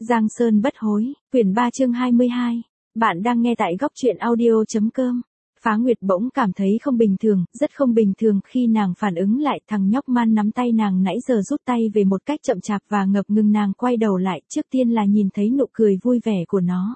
Giang Sơn bất hối, quyển 3 chương 22. Bạn đang nghe tại góc truyện audio.com. Phá Nguyệt bỗng cảm thấy không bình thường, rất không bình thường khi nàng phản ứng lại. Thằng nhóc man nắm tay nàng nãy giờ rút tay về một cách chậm chạp và ngập ngừng. Nàng quay đầu lại, trước tiên là nhìn thấy nụ cười vui vẻ của nó.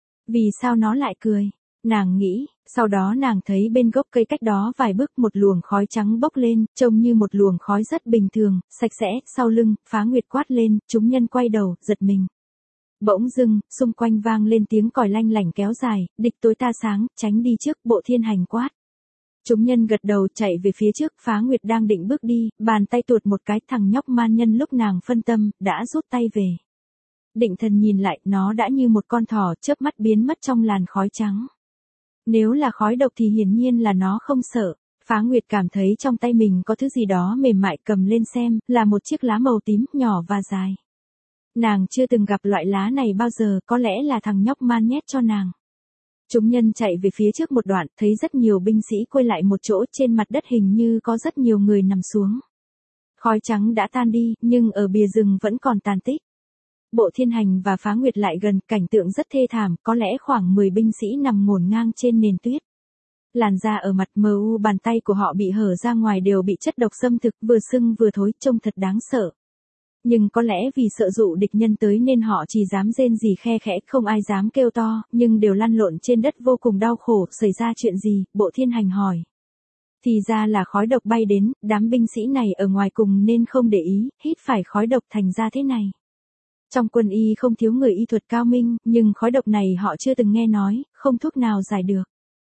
Vì sao nó lại cười? Nàng nghĩ, sau đó nàng thấy bên gốc cây cách đó vài bước một luồng khói trắng bốc lên, trông như một luồng khói rất bình thường, sạch sẽ. Sau lưng, Phá Nguyệt quát lên, chúng nhân quay đầu, giật mình. Bỗng dưng, xung quanh vang lên tiếng còi lanh lảnh kéo dài, địch tối ta sáng, tránh đi trước. Bộ Thiên Hành quát. Chúng nhân gật đầu chạy về phía trước. Phá Nguyệt đang định bước đi, bàn tay tuột một cái. Thằng nhóc man nhân lúc nàng phân tâm, đã rút tay về. Định thần nhìn lại, nó đã như một con thỏ chớp mắt biến mất trong làn khói trắng. Nếu là khói độc thì hiển nhiên là nó không sợ. Phá Nguyệt cảm thấy trong tay mình có thứ gì đó mềm mại, cầm lên xem, là một chiếc lá màu tím, nhỏ và dài. Nàng chưa từng gặp loại lá này bao giờ, có lẽ là thằng nhóc man nhét cho nàng. Chúng nhân chạy về phía trước một đoạn, thấy rất nhiều binh sĩ quay lại một chỗ. Trên mặt đất hình như có rất nhiều người nằm xuống. Khói trắng đã tan đi, nhưng ở bìa rừng vẫn còn tàn tích. Bộ Thiên Hành và Phá Nguyệt lại gần, cảnh tượng rất thê thảm, có lẽ khoảng 10 binh sĩ nằm ngổn ngang trên nền tuyết. Làn da ở mặt mờ u, bàn tay của họ bị hở ra ngoài đều bị chất độc xâm thực, vừa sưng vừa thối, trông thật đáng sợ. Nhưng có lẽ vì sợ dụ địch nhân tới nên họ chỉ dám rên rỉ khe khẽ, không ai dám kêu to, nhưng đều lăn lộn trên đất vô cùng đau khổ. Xảy ra chuyện gì? Bộ Thiên Hành hỏi. Thì ra là khói độc bay đến, đám binh sĩ này ở ngoài cùng nên không để ý, hít phải khói độc thành ra thế này. Trong quân y không thiếu người y thuật cao minh, nhưng khói độc này họ chưa từng nghe nói, không thuốc nào giải được.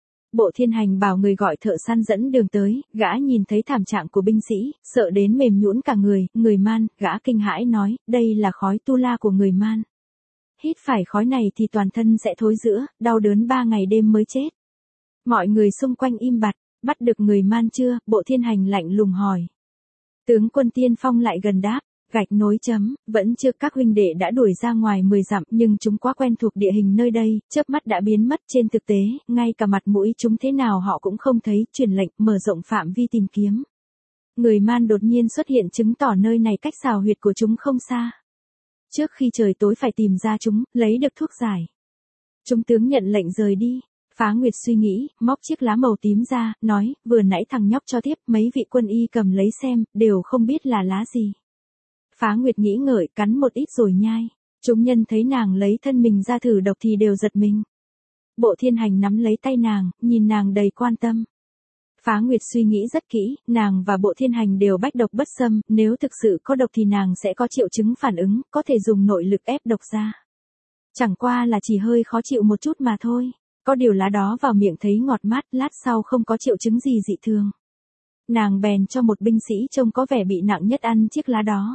Bộ Thiên Hành bảo người gọi thợ săn dẫn đường tới. Gã nhìn thấy thảm trạng của binh sĩ, sợ đến mềm nhũn cả người. Người man, gã kinh hãi nói, đây là khói tu la của người man. Hít phải khói này thì toàn thân sẽ thối rữa, đau đớn 3 ngày đêm mới chết. Mọi người xung quanh im bặt. Bắt được người man chưa? Bộ Thiên Hành lạnh lùng hỏi. Tướng quân tiên phong lại gần đáp. Gạch nối chấm, vẫn chưa. Các huynh đệ đã đuổi ra ngoài 10 dặm, nhưng chúng quá quen thuộc địa hình nơi đây, chớp mắt đã biến mất. Trên thực tế, ngay cả mặt mũi chúng thế nào họ cũng không thấy. Truyền lệnh, mở rộng phạm vi tìm kiếm. Người man đột nhiên xuất hiện, chứng tỏ nơi này cách xào huyệt của chúng không xa. Trước khi trời tối phải tìm ra chúng, lấy được thuốc giải. Chúng tướng nhận lệnh rời đi. Phá Nguyệt suy nghĩ, móc chiếc lá màu tím ra, nói, vừa nãy thằng nhóc cho tiếp, mấy vị quân y cầm lấy xem, đều không biết là lá gì. Phá Nguyệt nghĩ ngợi, cắn một ít rồi nhai. Chúng nhân thấy nàng lấy thân mình ra thử độc thì đều giật mình. Bộ Thiên Hành nắm lấy tay nàng, nhìn nàng đầy quan tâm. Phá Nguyệt suy nghĩ rất kỹ, nàng và Bộ Thiên Hành đều bách độc bất xâm, nếu thực sự có độc thì nàng sẽ có triệu chứng phản ứng, có thể dùng nội lực ép độc ra. Chẳng qua là chỉ hơi khó chịu một chút mà thôi. Có điều lá đó vào miệng thấy ngọt mát, lát sau không có triệu chứng gì dị thường. Nàng bèn cho một binh sĩ trông có vẻ bị nặng nhất ăn chiếc lá đó.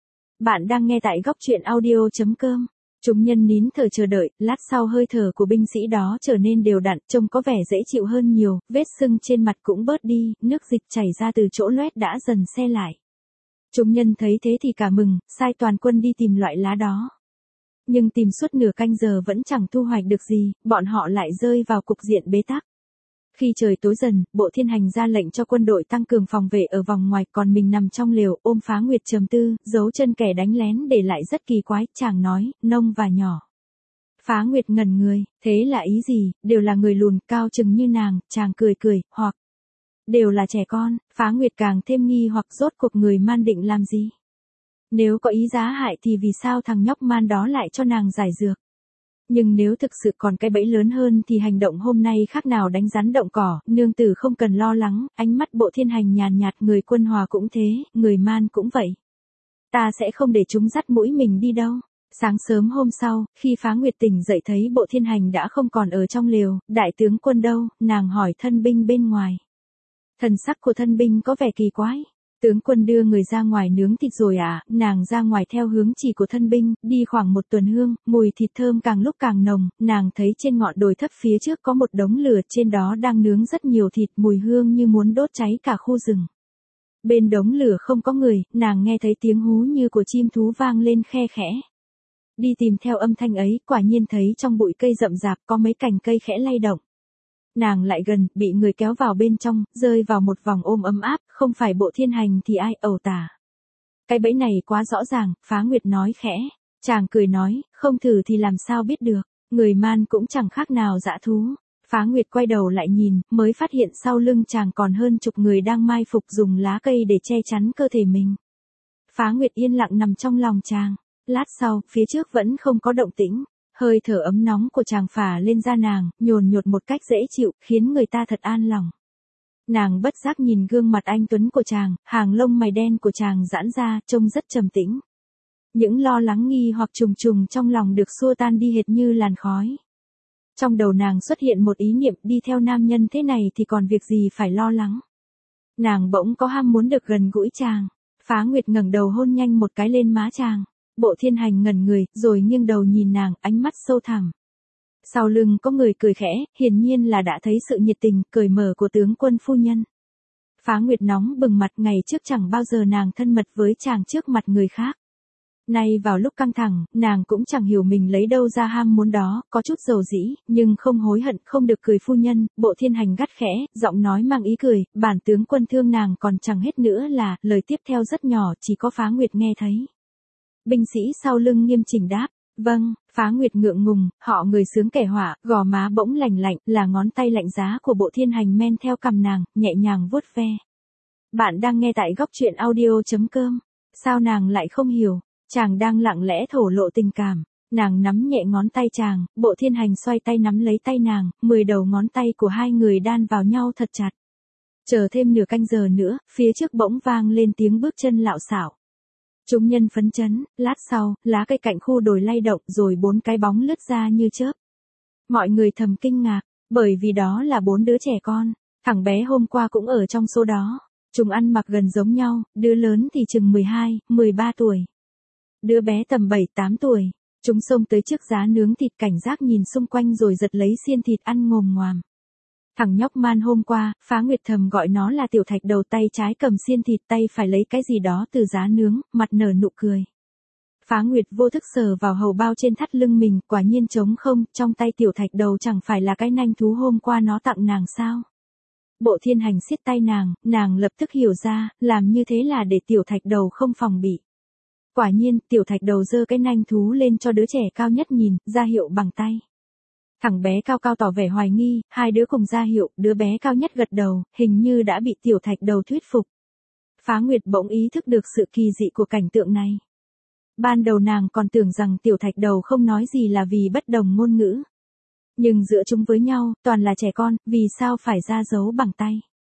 Bạn đang nghe tại góc truyện audio.com. Chúng nhân nín thở chờ đợi, lát sau hơi thở của binh sĩ đó trở nên đều đặn, trông có vẻ dễ chịu hơn nhiều, vết sưng trên mặt cũng bớt đi, nước dịch chảy ra từ chỗ loét đã dần se lại. Chúng nhân thấy thế thì cả mừng, sai toàn quân đi tìm loại lá đó. Nhưng tìm suốt nửa canh giờ vẫn chẳng thu hoạch được gì, bọn họ lại rơi vào cục diện bế tắc. Khi trời tối dần, Bộ Thiên Hành ra lệnh cho quân đội tăng cường phòng vệ ở vòng ngoài, còn mình nằm trong lều, ôm Phá Nguyệt trầm tư, dấu chân kẻ đánh lén để lại rất kỳ quái. Chàng nói, nông và nhỏ. Phá Nguyệt ngẩn người, thế là ý gì? Đều là người lùn, cao chừng như nàng. Chàng cười cười, hoặc đều là trẻ con. Phá Nguyệt càng thêm nghi hoặc, rốt cuộc người man định làm gì? Nếu có ý giá hại thì vì sao thằng nhóc man đó lại cho nàng giải dược? Nhưng nếu thực sự còn cái bẫy lớn hơn thì hành động hôm nay khác nào đánh rắn động cỏ. Nương tử không cần lo lắng. Ánh mắt Bộ Thiên Hành nhàn nhạt, người Quân Hòa cũng thế, người man cũng vậy. Ta sẽ không để chúng dắt mũi mình đi đâu. Sáng sớm hôm sau, khi Phá Nguyệt tỉnh dậy thấy Bộ Thiên Hành đã không còn ở trong lều. Đại tướng quân đâu? Nàng hỏi thân binh bên ngoài. Thần sắc của thân binh có vẻ kỳ quái. Tướng quân đưa người ra ngoài nướng thịt rồi à? Nàng ra ngoài theo hướng chỉ của thân binh, đi khoảng 1 tuần hương, mùi thịt thơm càng lúc càng nồng. Nàng thấy trên ngọn đồi thấp phía trước có một đống lửa, trên đó đang nướng rất nhiều thịt, mùi hương như muốn đốt cháy cả khu rừng. Bên đống lửa không có người, nàng nghe thấy tiếng hú như của chim thú vang lên khe khẽ. Đi tìm theo âm thanh ấy, quả nhiên thấy trong bụi cây rậm rạp có mấy cành cây khẽ lay động. Nàng lại gần, bị người kéo vào bên trong, rơi vào một vòng ôm ấm áp, không phải Bộ Thiên Hành thì ai? Ẩu tả. Cái bẫy này quá rõ ràng, Phá Nguyệt nói khẽ. Chàng cười nói, không thử thì làm sao biết được, người man cũng chẳng khác nào dã thú. Phá Nguyệt quay đầu lại nhìn, mới phát hiện sau lưng chàng còn hơn chục người đang mai phục dùng lá cây để che chắn cơ thể mình. Phá Nguyệt yên lặng nằm trong lòng chàng. Lát sau, phía trước vẫn không có động tĩnh. Hơi thở ấm nóng của chàng phả lên da nàng, nhồn nhột một cách dễ chịu, khiến người ta thật an lòng. Nàng bất giác nhìn gương mặt anh tuấn của chàng, hàng lông mày đen của chàng giãn ra, trông rất trầm tĩnh. Những lo lắng nghi hoặc trùng trùng trong lòng được xua tan đi hệt như làn khói. Trong đầu nàng xuất hiện một ý niệm, đi theo nam nhân thế này thì còn việc gì phải lo lắng. Nàng bỗng có ham muốn được gần gũi chàng. Phá Nguyệt ngẩng đầu hôn nhanh một cái lên má chàng. Bộ Thiên Hành ngẩn người, rồi nghiêng đầu nhìn nàng, ánh mắt sâu thẳm. Sau lưng có người cười khẽ, hiển nhiên là đã thấy sự nhiệt tình, cởi mở của tướng quân phu nhân. Phá Nguyệt nóng bừng mặt, ngày trước chẳng bao giờ nàng thân mật với chàng trước mặt người khác. Nay vào lúc căng thẳng, nàng cũng chẳng hiểu mình lấy đâu ra ham muốn đó, có chút dầu dĩ, nhưng không hối hận, không được cười phu nhân. Bộ Thiên Hành gắt khẽ, giọng nói mang ý cười, bản tướng quân thương nàng còn chẳng hết nữa là, lời tiếp theo rất nhỏ, chỉ có Phá Nguyệt nghe thấy. Binh sĩ sau lưng nghiêm chỉnh đáp, vâng. Phá Nguyệt ngượng ngùng, họ người sướng kẻ họa, gò má bỗng lạnh lạnh, là ngón tay lạnh giá của Bộ Thiên Hành men theo cằm nàng, nhẹ nhàng vuốt ve. Bạn đang nghe tại góc truyện audio.com. Sao nàng lại không hiểu? Chàng đang lặng lẽ thổ lộ tình cảm. Nàng nắm nhẹ ngón tay chàng, Bộ Thiên Hành xoay tay nắm lấy tay nàng, 10 đầu ngón tay của hai người đan vào nhau thật chặt. Chờ thêm nửa canh giờ nữa, phía trước bỗng vang lên tiếng bước chân lạo xạo. Chúng nhân phấn chấn, lát sau, lá cây cạnh khu đồi lay động rồi 4 cái bóng lướt ra như chớp. Mọi người thầm kinh ngạc, bởi vì đó là 4 đứa trẻ con, thằng bé hôm qua cũng ở trong số đó. Chúng ăn mặc gần giống nhau, đứa lớn thì chừng 12, 13 tuổi. Đứa bé tầm 7-8 tuổi. Chúng xông tới trước giá nướng thịt, cảnh giác nhìn xung quanh rồi giật lấy xiên thịt ăn ngồm ngoàm. Thằng nhóc man hôm qua, Phá Nguyệt thầm gọi nó là Tiểu Thạch Đầu, tay trái cầm xiên thịt, tay phải lấy cái gì đó từ giá nướng, mặt nở nụ cười. Phá Nguyệt vô thức sờ vào hầu bao trên thắt lưng mình, quả nhiên trống không, trong tay Tiểu Thạch Đầu chẳng phải là cái nanh thú hôm qua nó tặng nàng sao? Bộ Thiên Hành siết tay nàng lập tức hiểu ra, làm như thế là để Tiểu Thạch Đầu không phòng bị. Quả nhiên, Tiểu Thạch Đầu giơ cái nanh thú lên cho đứa trẻ cao nhất nhìn, ra hiệu bằng tay. Thằng bé cao cao tỏ vẻ hoài nghi, hai đứa cùng ra hiệu, đứa bé cao nhất gật đầu, hình như đã bị Tiểu Thạch Đầu thuyết phục. Phá Nguyệt bỗng ý thức được sự kỳ dị của cảnh tượng này. Ban đầu nàng còn tưởng rằng Tiểu Thạch Đầu không nói gì là vì bất đồng ngôn ngữ. Nhưng giữa chúng với nhau, toàn là trẻ con, vì sao phải ra dấu bằng tay?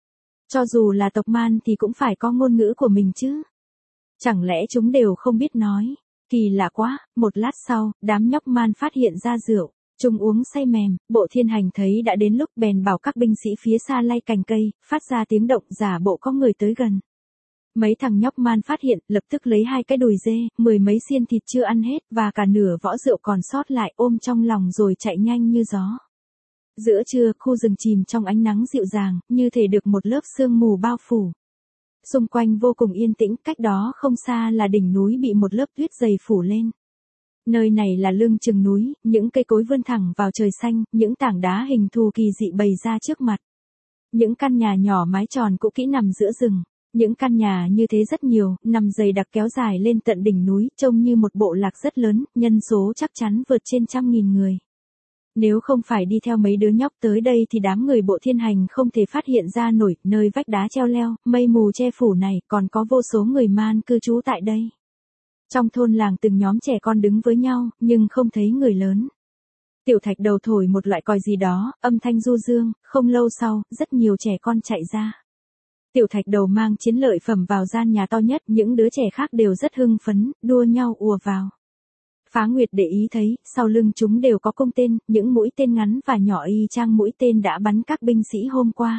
Cho dù là tộc man thì cũng phải có ngôn ngữ của mình chứ. Chẳng lẽ chúng đều không biết nói? Kỳ lạ quá. Một lát sau, đám nhóc man phát hiện ra rượu. Chúng uống say mềm, Bộ Thiên Hành thấy đã đến lúc bèn bảo các binh sĩ phía xa lay cành cây, phát ra tiếng động giả bộ có người tới gần. Mấy thằng nhóc man phát hiện, lập tức lấy 2 cái đùi dê, 10 mấy xiên thịt chưa ăn hết và cả nửa võ rượu còn sót lại, ôm trong lòng rồi chạy nhanh như gió. Giữa trưa, khu rừng chìm trong ánh nắng dịu dàng, như thể được một lớp sương mù bao phủ. Xung quanh vô cùng yên tĩnh, cách đó không xa là đỉnh núi bị một lớp tuyết dày phủ lên. Nơi này là lưng chừng núi, những cây cối vươn thẳng vào trời xanh, những tảng đá hình thù kỳ dị bày ra trước mặt. Những căn nhà nhỏ mái tròn cũ kỹ nằm giữa rừng. Những căn nhà như thế rất nhiều, nằm dày đặc kéo dài lên tận đỉnh núi, trông như một bộ lạc rất lớn, nhân số chắc chắn vượt trên 100.000 người. Nếu không phải đi theo mấy đứa nhóc tới đây thì đám người Bộ Thiên Hành không thể phát hiện ra nổi, nơi vách đá treo leo, mây mù che phủ này, còn có vô số người man cư trú tại đây. Trong thôn làng từng nhóm trẻ con đứng với nhau, nhưng không thấy người lớn. Tiểu Thạch Đầu thổi một loại còi gì đó, âm thanh du dương, không lâu sau, rất nhiều trẻ con chạy ra. Tiểu Thạch Đầu mang chiến lợi phẩm vào gian nhà to nhất, những đứa trẻ khác đều rất hưng phấn, đua nhau ùa vào. Phá Nguyệt để ý thấy, sau lưng chúng đều có cung tên, những mũi tên ngắn và nhỏ y chang mũi tên đã bắn các binh sĩ hôm qua.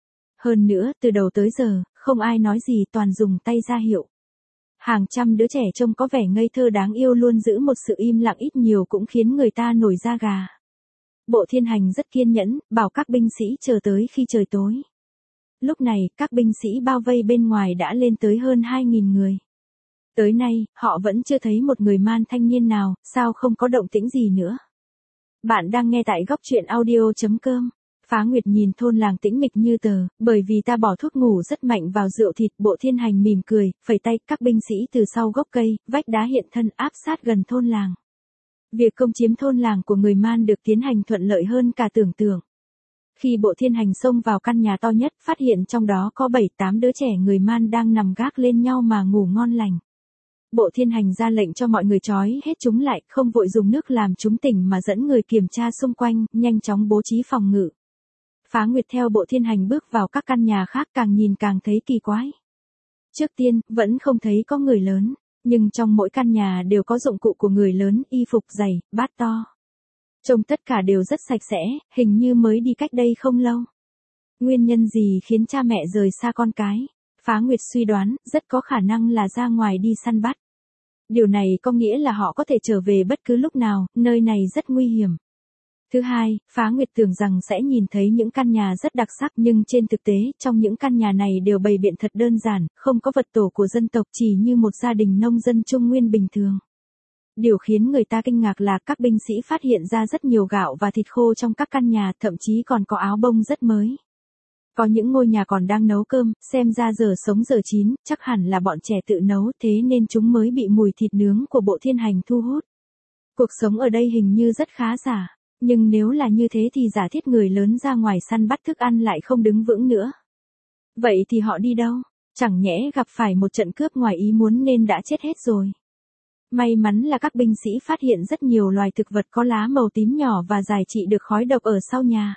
Hơn nữa, từ đầu tới giờ, không ai nói gì, toàn dùng tay ra hiệu. Hàng trăm đứa trẻ trông có vẻ ngây thơ đáng yêu luôn giữ một sự im lặng ít nhiều cũng khiến người ta nổi da gà. Bộ Thiên Hành rất kiên nhẫn, bảo các binh sĩ chờ tới khi trời tối. Lúc này, các binh sĩ bao vây bên ngoài đã lên tới hơn 2.000 người. Tới nay, họ vẫn chưa thấy một người man thanh niên nào, sao không có động tĩnh gì nữa. Bạn đang nghe tại góc truyện audio.com. Phá Nguyệt nhìn thôn làng tĩnh mịch như tờ, bởi vì ta bỏ thuốc ngủ rất mạnh vào rượu thịt. Bộ Thiên Hành mỉm cười, phẩy tay, các binh sĩ từ sau gốc cây, vách đá hiện thân áp sát gần thôn làng. Việc công chiếm thôn làng của người Man được tiến hành thuận lợi hơn cả tưởng tượng. Khi Bộ Thiên Hành xông vào căn nhà to nhất, phát hiện trong đó có 7-8 đứa trẻ người Man đang nằm gác lên nhau mà ngủ ngon lành. Bộ Thiên Hành ra lệnh cho mọi người trói hết chúng lại, không vội dùng nước làm chúng tỉnh mà dẫn người kiểm tra xung quanh, nhanh chóng bố trí phòng ngự. Phá Nguyệt theo Bộ Thiên Hành bước vào các căn nhà khác, càng nhìn càng thấy kỳ quái. Trước tiên, vẫn không thấy có người lớn, nhưng trong mỗi căn nhà đều có dụng cụ của người lớn, y phục giày, bát to. Trông tất cả đều rất sạch sẽ, hình như mới đi cách đây không lâu. Nguyên nhân gì khiến cha mẹ rời xa con cái? Phá Nguyệt suy đoán, rất có khả năng là ra ngoài đi săn bắt. Điều này có nghĩa là họ có thể trở về bất cứ lúc nào, nơi này rất nguy hiểm. Thứ hai, Phá Nguyệt tưởng rằng sẽ nhìn thấy những căn nhà rất đặc sắc, nhưng trên thực tế, trong những căn nhà này đều bày biện thật đơn giản, không có vật tổ của dân tộc, chỉ như một gia đình nông dân Trung Nguyên bình thường. Điều khiến người ta kinh ngạc là các binh sĩ phát hiện ra rất nhiều gạo và thịt khô trong các căn nhà, thậm chí còn có áo bông rất mới. Có những ngôi nhà còn đang nấu cơm, xem ra giờ sống giờ chín, chắc hẳn là bọn trẻ tự nấu, thế nên chúng mới bị mùi thịt nướng của Bộ Thiên Hành thu hút. Cuộc sống ở đây hình như rất khá giả, nhưng nếu là như thế thì giả thiết người lớn ra ngoài săn bắt thức ăn lại không đứng vững nữa. Vậy thì họ đi đâu? Chẳng nhẽ gặp phải một trận cướp ngoài ý muốn nên đã chết hết rồi. May mắn là các binh sĩ phát hiện rất nhiều loài thực vật có lá màu tím nhỏ và giải trị được khói độc ở sau nhà.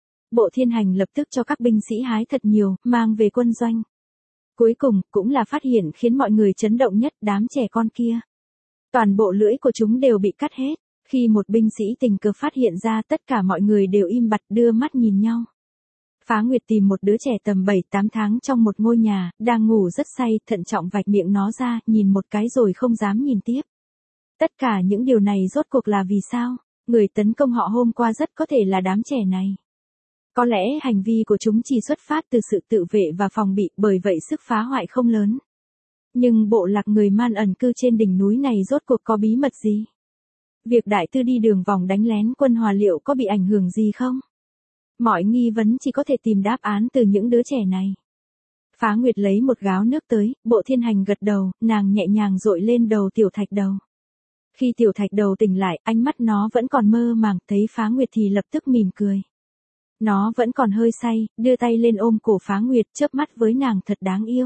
Bộ Thiên Hành lập tức cho các binh sĩ hái thật nhiều, mang về quân doanh. Cuối cùng, cũng là phát hiện khiến mọi người chấn động nhất, đám trẻ con kia. Toàn bộ lưỡi của chúng đều bị cắt hết. Khi một binh sĩ tình cờ phát hiện ra, tất cả mọi người đều im bặt đưa mắt nhìn nhau. Phá Nguyệt tìm một đứa trẻ tầm 7-8 tháng trong một ngôi nhà, đang ngủ rất say, thận trọng vạch miệng nó ra, nhìn một cái rồi không dám nhìn tiếp. Tất cả những điều này rốt cuộc là vì sao? Người tấn công họ hôm qua rất có thể là đám trẻ này. Có lẽ hành vi của chúng chỉ xuất phát từ sự tự vệ và phòng bị, bởi vậy sức phá hoại không lớn. Nhưng bộ lạc người Man ẩn cư trên đỉnh núi này rốt cuộc có bí mật gì? Việc đại tư đi đường vòng đánh lén quân Hòa liệu có bị ảnh hưởng gì không? Mọi nghi vấn chỉ có thể tìm đáp án từ những đứa trẻ này. Phá Nguyệt lấy một gáo nước tới, Bộ Thiên Hành gật đầu, nàng nhẹ nhàng dội lên đầu Tiểu Thạch Đầu. Khi Tiểu Thạch Đầu tỉnh lại, ánh mắt nó vẫn còn mơ màng, thấy Phá Nguyệt thì lập tức mỉm cười. Nó vẫn còn hơi say, đưa tay lên ôm cổ Phá Nguyệt, chớp mắt với nàng thật đáng yêu.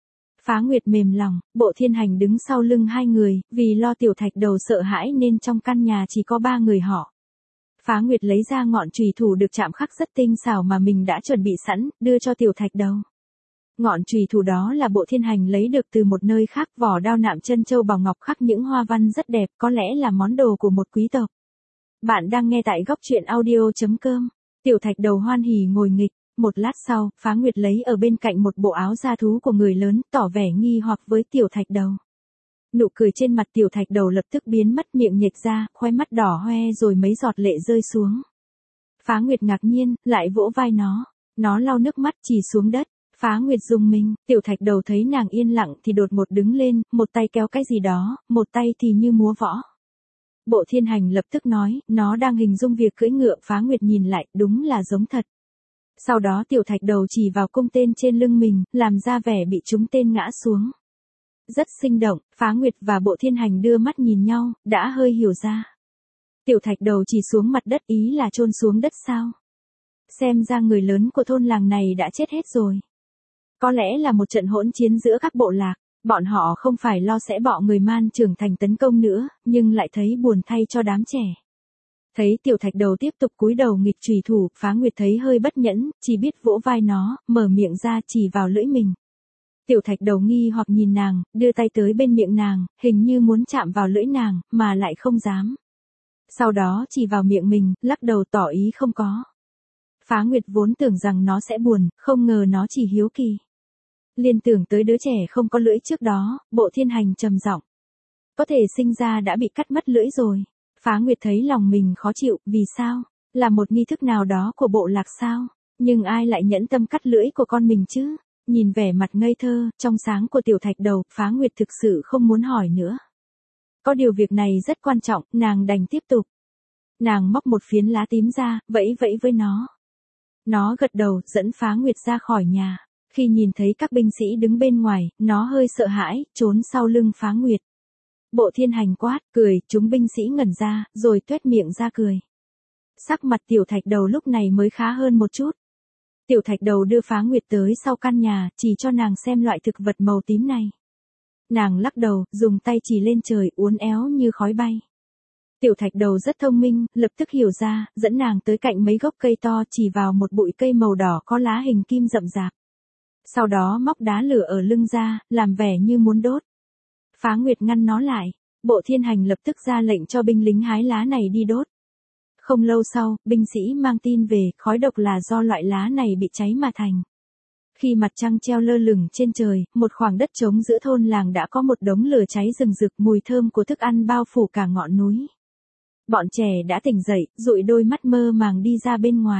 Phá Nguyệt mềm lòng, Bộ Thiên Hành đứng sau lưng hai người, vì lo Tiểu Thạch Đầu sợ hãi nên trong căn nhà chỉ có 3 người họ. Phá Nguyệt lấy ra ngọn chùy thủ được chạm khắc rất tinh xảo mà mình đã chuẩn bị sẵn, đưa cho Tiểu Thạch Đầu. Ngọn chùy thủ đó là Bộ Thiên Hành lấy được từ một nơi khác, vỏ đao nạm chân châu bào ngọc khắc những hoa văn rất đẹp, có lẽ là món đồ của một quý tộc. Bạn đang nghe tại góc truyện audio.com. Tiểu Thạch Đầu hoan hỉ ngồi nghịch. Một lát sau, Phá Nguyệt lấy ở bên cạnh một bộ áo da thú của người lớn, tỏ vẻ nghi hoặc với Tiểu Thạch Đầu. Nụ cười trên mặt Tiểu Thạch Đầu lập tức biến mất, miệng nhếch ra, khóe mắt đỏ hoe rồi mấy giọt lệ rơi xuống. Phá Nguyệt ngạc nhiên, lại vỗ vai nó lau nước mắt chỉ xuống đất. Phá Nguyệt rùng mình, Tiểu Thạch Đầu thấy nàng yên lặng thì đột ngột đứng lên, một tay kéo cái gì đó, một tay thì như múa võ. Bộ Thiên Hành lập tức nói, nó đang hình dung việc cưỡi ngựa. Phá Nguyệt nhìn lại, đúng là giống thật. Sau đó Tiểu Thạch Đầu chỉ vào cung tên trên lưng mình, làm ra vẻ bị trúng tên ngã xuống. Rất sinh động, Phá Nguyệt và Bộ Thiên Hành đưa mắt nhìn nhau, đã hơi hiểu ra. Tiểu Thạch Đầu chỉ xuống mặt đất, ý là chôn xuống đất sao? Xem ra người lớn của thôn làng này đã chết hết rồi. Có lẽ là một trận hỗn chiến giữa các bộ lạc, bọn họ không phải lo sẽ bọ người Man trưởng thành tấn công nữa, nhưng lại thấy buồn thay cho đám trẻ. Thấy Tiểu Thạch Đầu tiếp tục cúi đầu nghịch chùy thủ, Phá Nguyệt thấy hơi bất nhẫn, chỉ biết vỗ vai nó, mở miệng ra chỉ vào lưỡi mình. Tiểu Thạch Đầu nghi hoặc nhìn nàng, đưa tay tới bên miệng nàng, hình như muốn chạm vào lưỡi nàng, mà lại không dám. Sau đó chỉ vào miệng mình, lắc đầu tỏ ý không có. Phá Nguyệt vốn tưởng rằng nó sẽ buồn, không ngờ nó chỉ hiếu kỳ. Liên tưởng tới đứa trẻ không có lưỡi trước đó, Bộ Thiên Hành trầm giọng. Có thể sinh ra đã bị cắt mất lưỡi rồi. Phá Nguyệt thấy lòng mình khó chịu, vì sao? Là một nghi thức nào đó của bộ lạc sao? Nhưng ai lại nhẫn tâm cắt lưỡi của con mình chứ? Nhìn vẻ mặt ngây thơ, trong sáng của Tiểu Thạch Đầu, Phá Nguyệt thực sự không muốn hỏi nữa. Có điều việc này rất quan trọng, nàng đành tiếp tục. Nàng móc một phiến lá tím ra, vẫy vẫy với nó. Nó gật đầu, dẫn Phá Nguyệt ra khỏi nhà. Khi nhìn thấy các binh sĩ đứng bên ngoài, nó hơi sợ hãi, trốn sau lưng Phá Nguyệt. Bộ Thiên Hành quát, cười, chúng binh sĩ ngẩn ra, rồi tuét miệng ra cười. Sắc mặt Tiểu Thạch Đầu lúc này mới khá hơn một chút. Tiểu Thạch Đầu đưa Phá Nguyệt tới sau căn nhà, chỉ cho nàng xem loại thực vật màu tím này. Nàng lắc đầu, dùng tay chỉ lên trời, uốn éo như khói bay. Tiểu Thạch Đầu rất thông minh, lập tức hiểu ra, dẫn nàng tới cạnh mấy gốc cây to, chỉ vào một bụi cây màu đỏ có lá hình kim rậm rạp. Sau đó móc đá lửa ở lưng ra, làm vẻ như muốn đốt. Phá Nguyệt ngăn nó lại. Bộ Thiên Hành lập tức ra lệnh cho binh lính hái lá này đi đốt. Không lâu sau, binh sĩ mang tin về, khói độc là do loại lá này bị cháy mà thành. Khi mặt trăng treo lơ lửng trên trời, một khoảng đất trống giữa thôn làng đã có một đống lửa cháy rừng rực, mùi thơm của thức ăn bao phủ cả ngọn núi. Bọn trẻ đã tỉnh dậy, dụi đôi mắt mơ màng đi ra bên ngoài.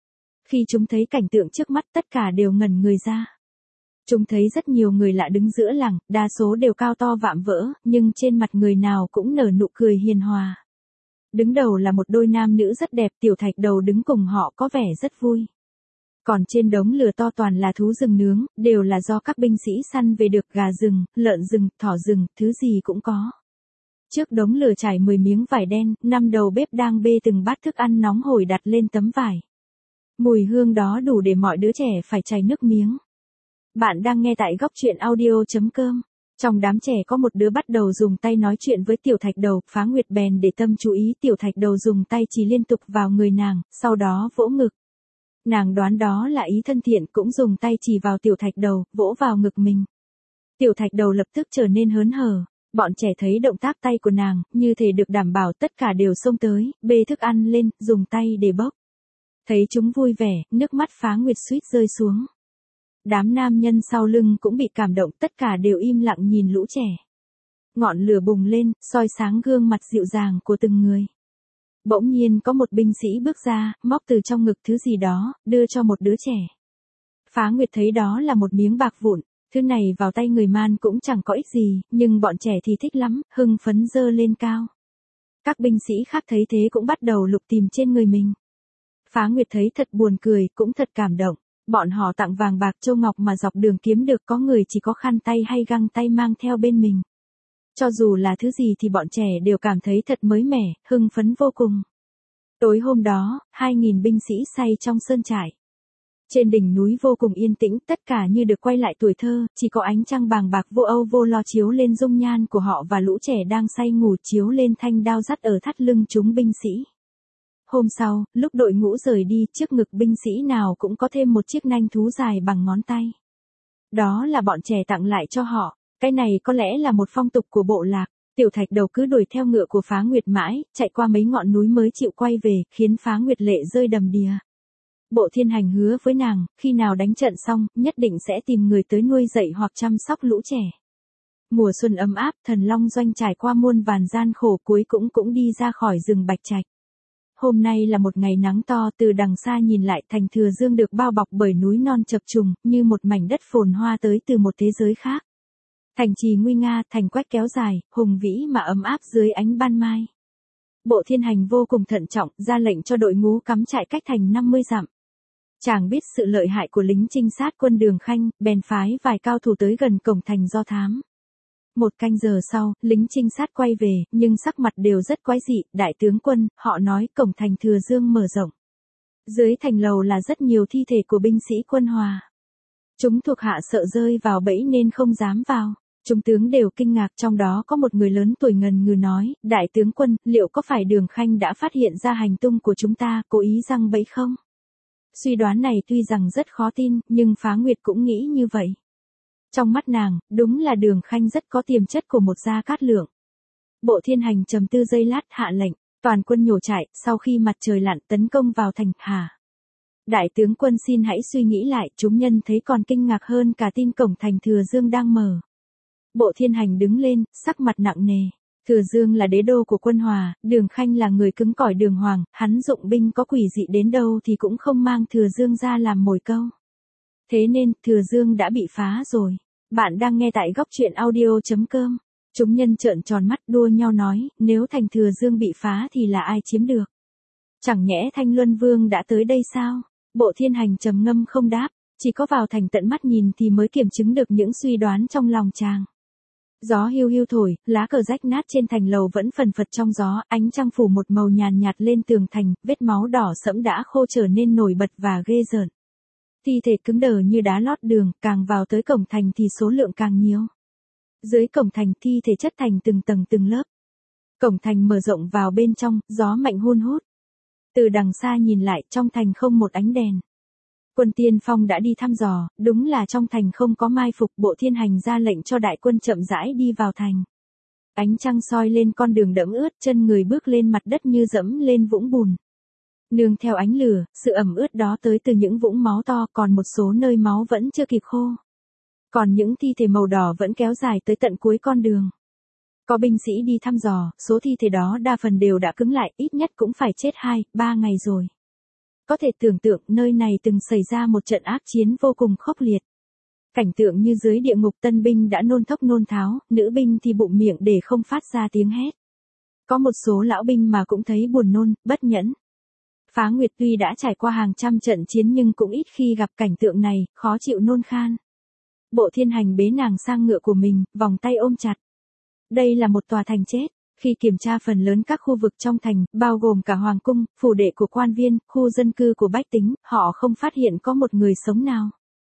Khi chúng thấy cảnh tượng trước mắt, tất cả đều ngẩn người ra. Chúng thấy rất nhiều người lạ đứng giữa làng, đa số đều cao to vạm vỡ, nhưng trên mặt người nào cũng nở nụ cười hiền hòa. Đứng đầu là một đôi nam nữ rất đẹp, Tiểu Thạch Đầu đứng cùng họ có vẻ rất vui. Còn trên đống lửa to toàn là thú rừng nướng, đều là do các binh sĩ săn về được, gà rừng, lợn rừng, thỏ rừng, thứ gì cũng có. Trước đống lửa trải 10 miếng vải đen, 5 đầu bếp đang bê từng bát thức ăn nóng hổi đặt lên tấm vải. Mùi hương đó đủ để mọi đứa trẻ phải chảy nước miếng. Bạn đang nghe tại góc truyện audio.com. Trong đám trẻ có một đứa bắt đầu dùng tay nói chuyện với Tiểu Thạch Đầu, Phá Nguyệt bèn để tâm chú ý, Tiểu Thạch Đầu dùng tay chỉ liên tục vào người nàng, sau đó vỗ ngực. Nàng đoán đó là ý thân thiện, cũng dùng tay chỉ vào Tiểu Thạch Đầu, vỗ vào ngực mình. Tiểu Thạch Đầu lập tức trở nên hớn hở. Bọn trẻ thấy động tác tay của nàng, như thể được đảm bảo, tất cả đều xông tới, bê thức ăn lên, dùng tay để bốc. Thấy chúng vui vẻ, nước mắt Phá Nguyệt suýt rơi xuống. Đám nam nhân sau lưng cũng bị cảm động, tất cả đều im lặng nhìn lũ trẻ. Ngọn lửa bùng lên, soi sáng gương mặt dịu dàng của từng người. Bỗng nhiên có một binh sĩ bước ra, móc từ trong ngực thứ gì đó, đưa cho một đứa trẻ. Phá Nguyệt thấy đó là một miếng bạc vụn. Thứ này vào tay người man cũng chẳng có ích gì, nhưng bọn trẻ thì thích lắm, hưng phấn giơ lên cao. Các binh sĩ khác thấy thế cũng bắt đầu lục tìm trên người mình. Phá Nguyệt thấy thật buồn cười, cũng thật cảm động. Bọn họ tặng vàng bạc châu ngọc mà dọc đường kiếm được, có người chỉ có khăn tay hay găng tay mang theo bên mình. Cho dù là thứ gì thì bọn trẻ đều cảm thấy thật mới mẻ, hưng phấn vô cùng. Tối hôm đó, 2.000 binh sĩ say trong sơn trại. Trên đỉnh núi vô cùng yên tĩnh, tất cả như được quay lại tuổi thơ, chỉ có ánh trăng bàng bạc vô âu vô lo chiếu lên dung nhan của họ, và lũ trẻ đang say ngủ chiếu lên thanh đao dắt ở thắt lưng chúng binh sĩ. Hôm sau, lúc đội ngũ rời đi, trước ngực binh sĩ nào cũng có thêm một chiếc nanh thú dài bằng ngón tay. Đó là bọn trẻ tặng lại cho họ, cái này có lẽ là một phong tục của bộ lạc. Tiểu Thạch Đầu cứ đuổi theo ngựa của Phá Nguyệt mãi, chạy qua mấy ngọn núi mới chịu quay về, khiến Phá Nguyệt lệ rơi đầm đìa. Bộ Thiên Hành hứa với nàng, khi nào đánh trận xong, nhất định sẽ tìm người tới nuôi dạy hoặc chăm sóc lũ trẻ. Mùa xuân ấm áp, Thần Long Doanh trải qua muôn vàn gian khổ, cuối cũng đi ra khỏi rừng Bạch Trạch. Hôm nay là một ngày nắng to, từ đằng xa nhìn lại, thành Thừa Dương được bao bọc bởi núi non chập trùng, như một mảnh đất phồn hoa tới từ một thế giới khác. Thành trì nguy nga, thành quách kéo dài, hùng vĩ mà ấm áp dưới ánh ban mai. Bộ Thiên Hành vô cùng thận trọng, ra lệnh cho đội ngũ cắm trại cách thành 50 dặm. Chàng biết sự lợi hại của lính trinh sát quân Đường Khanh, bèn phái vài cao thủ tới gần cổng thành do thám. 1 canh giờ sau, lính trinh sát quay về, nhưng sắc mặt đều rất quái dị. Đại tướng quân, họ nói cổng thành Thừa Dương mở rộng. Dưới thành lầu là rất nhiều thi thể của binh sĩ quân Hòa. Chúng thuộc hạ sợ rơi vào bẫy nên không dám vào. Chúng tướng đều kinh ngạc, trong đó có một người lớn tuổi ngần ngừ nói, đại tướng quân, liệu có phải Đường Khanh đã phát hiện ra hành tung của chúng ta, cố ý giăng bẫy không? Suy đoán này tuy rằng rất khó tin, nhưng Phá Nguyệt cũng nghĩ như vậy. Trong mắt nàng, đúng là Đường Khanh rất có tiềm chất của một Gia Cát Lượng. Bộ Thiên Hành trầm tư giây lát, hạ lệnh, toàn quân nhổ trại, sau khi mặt trời lặn tấn công vào thành. Hả? Đại tướng quân xin hãy suy nghĩ lại, chúng nhân thấy còn kinh ngạc hơn cả tin cổng thành Thừa Dương đang mở. Bộ Thiên Hành đứng lên, sắc mặt nặng nề. Thừa Dương là đế đô của quân Hòa, Đường Khanh là người cứng cỏi đường hoàng, hắn dụng binh có quỷ dị đến đâu thì cũng không mang Thừa Dương ra làm mồi câu. Thế nên, Thừa Dương đã bị phá rồi. Bạn đang nghe tại góc truyện audio.com. Chúng nhân trợn tròn mắt đua nhau nói, nếu thành Thừa Dương bị phá thì là ai chiếm được? Chẳng nhẽ Thanh Luân Vương đã tới đây sao? Bộ Thiên Hành trầm ngâm không đáp, chỉ có vào thành tận mắt nhìn thì mới kiểm chứng được những suy đoán trong lòng chàng. Gió hiu hiu thổi, lá cờ rách nát trên thành lầu vẫn phần phật trong gió, ánh trăng phủ một màu nhàn nhạt lên tường thành, vết máu đỏ sẫm đã khô trở nên nổi bật và ghê rợn. Thi thể cứng đờ như đá lót đường, càng vào tới cổng thành thì số lượng càng nhiều. Dưới cổng thành thi thể chất thành từng tầng từng lớp. Cổng thành mở rộng vào bên trong, gió mạnh hun hút. Từ đằng xa nhìn lại, trong thành không một ánh đèn. Quân tiên phong đã đi thăm dò, đúng là trong thành không có mai phục. Bộ Thiên Hành ra lệnh cho đại quân chậm rãi đi vào thành. Ánh trăng soi lên con đường đẫm ướt, chân người bước lên mặt đất như dẫm lên vũng bùn. Nương theo ánh lửa, sự ẩm ướt đó tới từ những vũng máu to, còn một số nơi máu vẫn chưa kịp khô. Còn những thi thể màu đỏ vẫn kéo dài tới tận cuối con đường. Có binh sĩ đi thăm dò, số thi thể đó đa phần đều đã cứng lại, ít nhất cũng phải chết 2-3 ngày rồi. Có thể tưởng tượng nơi này từng xảy ra một trận ác chiến vô cùng khốc liệt. Cảnh tượng như dưới địa ngục, tân binh đã nôn thốc nôn tháo, nữ binh thì bụm miệng để không phát ra tiếng hét. Có một số lão binh mà cũng thấy buồn nôn, bất nhẫn. Phá Nguyệt tuy đã trải qua hàng trăm trận chiến nhưng cũng ít khi gặp cảnh tượng này, khó chịu nôn khan. Bộ Thiên Hành bế nàng sang ngựa của mình, vòng tay ôm chặt. Đây là một tòa thành chết. Khi kiểm tra phần lớn các khu vực trong thành, bao gồm cả hoàng cung, phủ đệ của quan viên, khu dân cư của bách tính, họ không phát hiện có một người sống nào.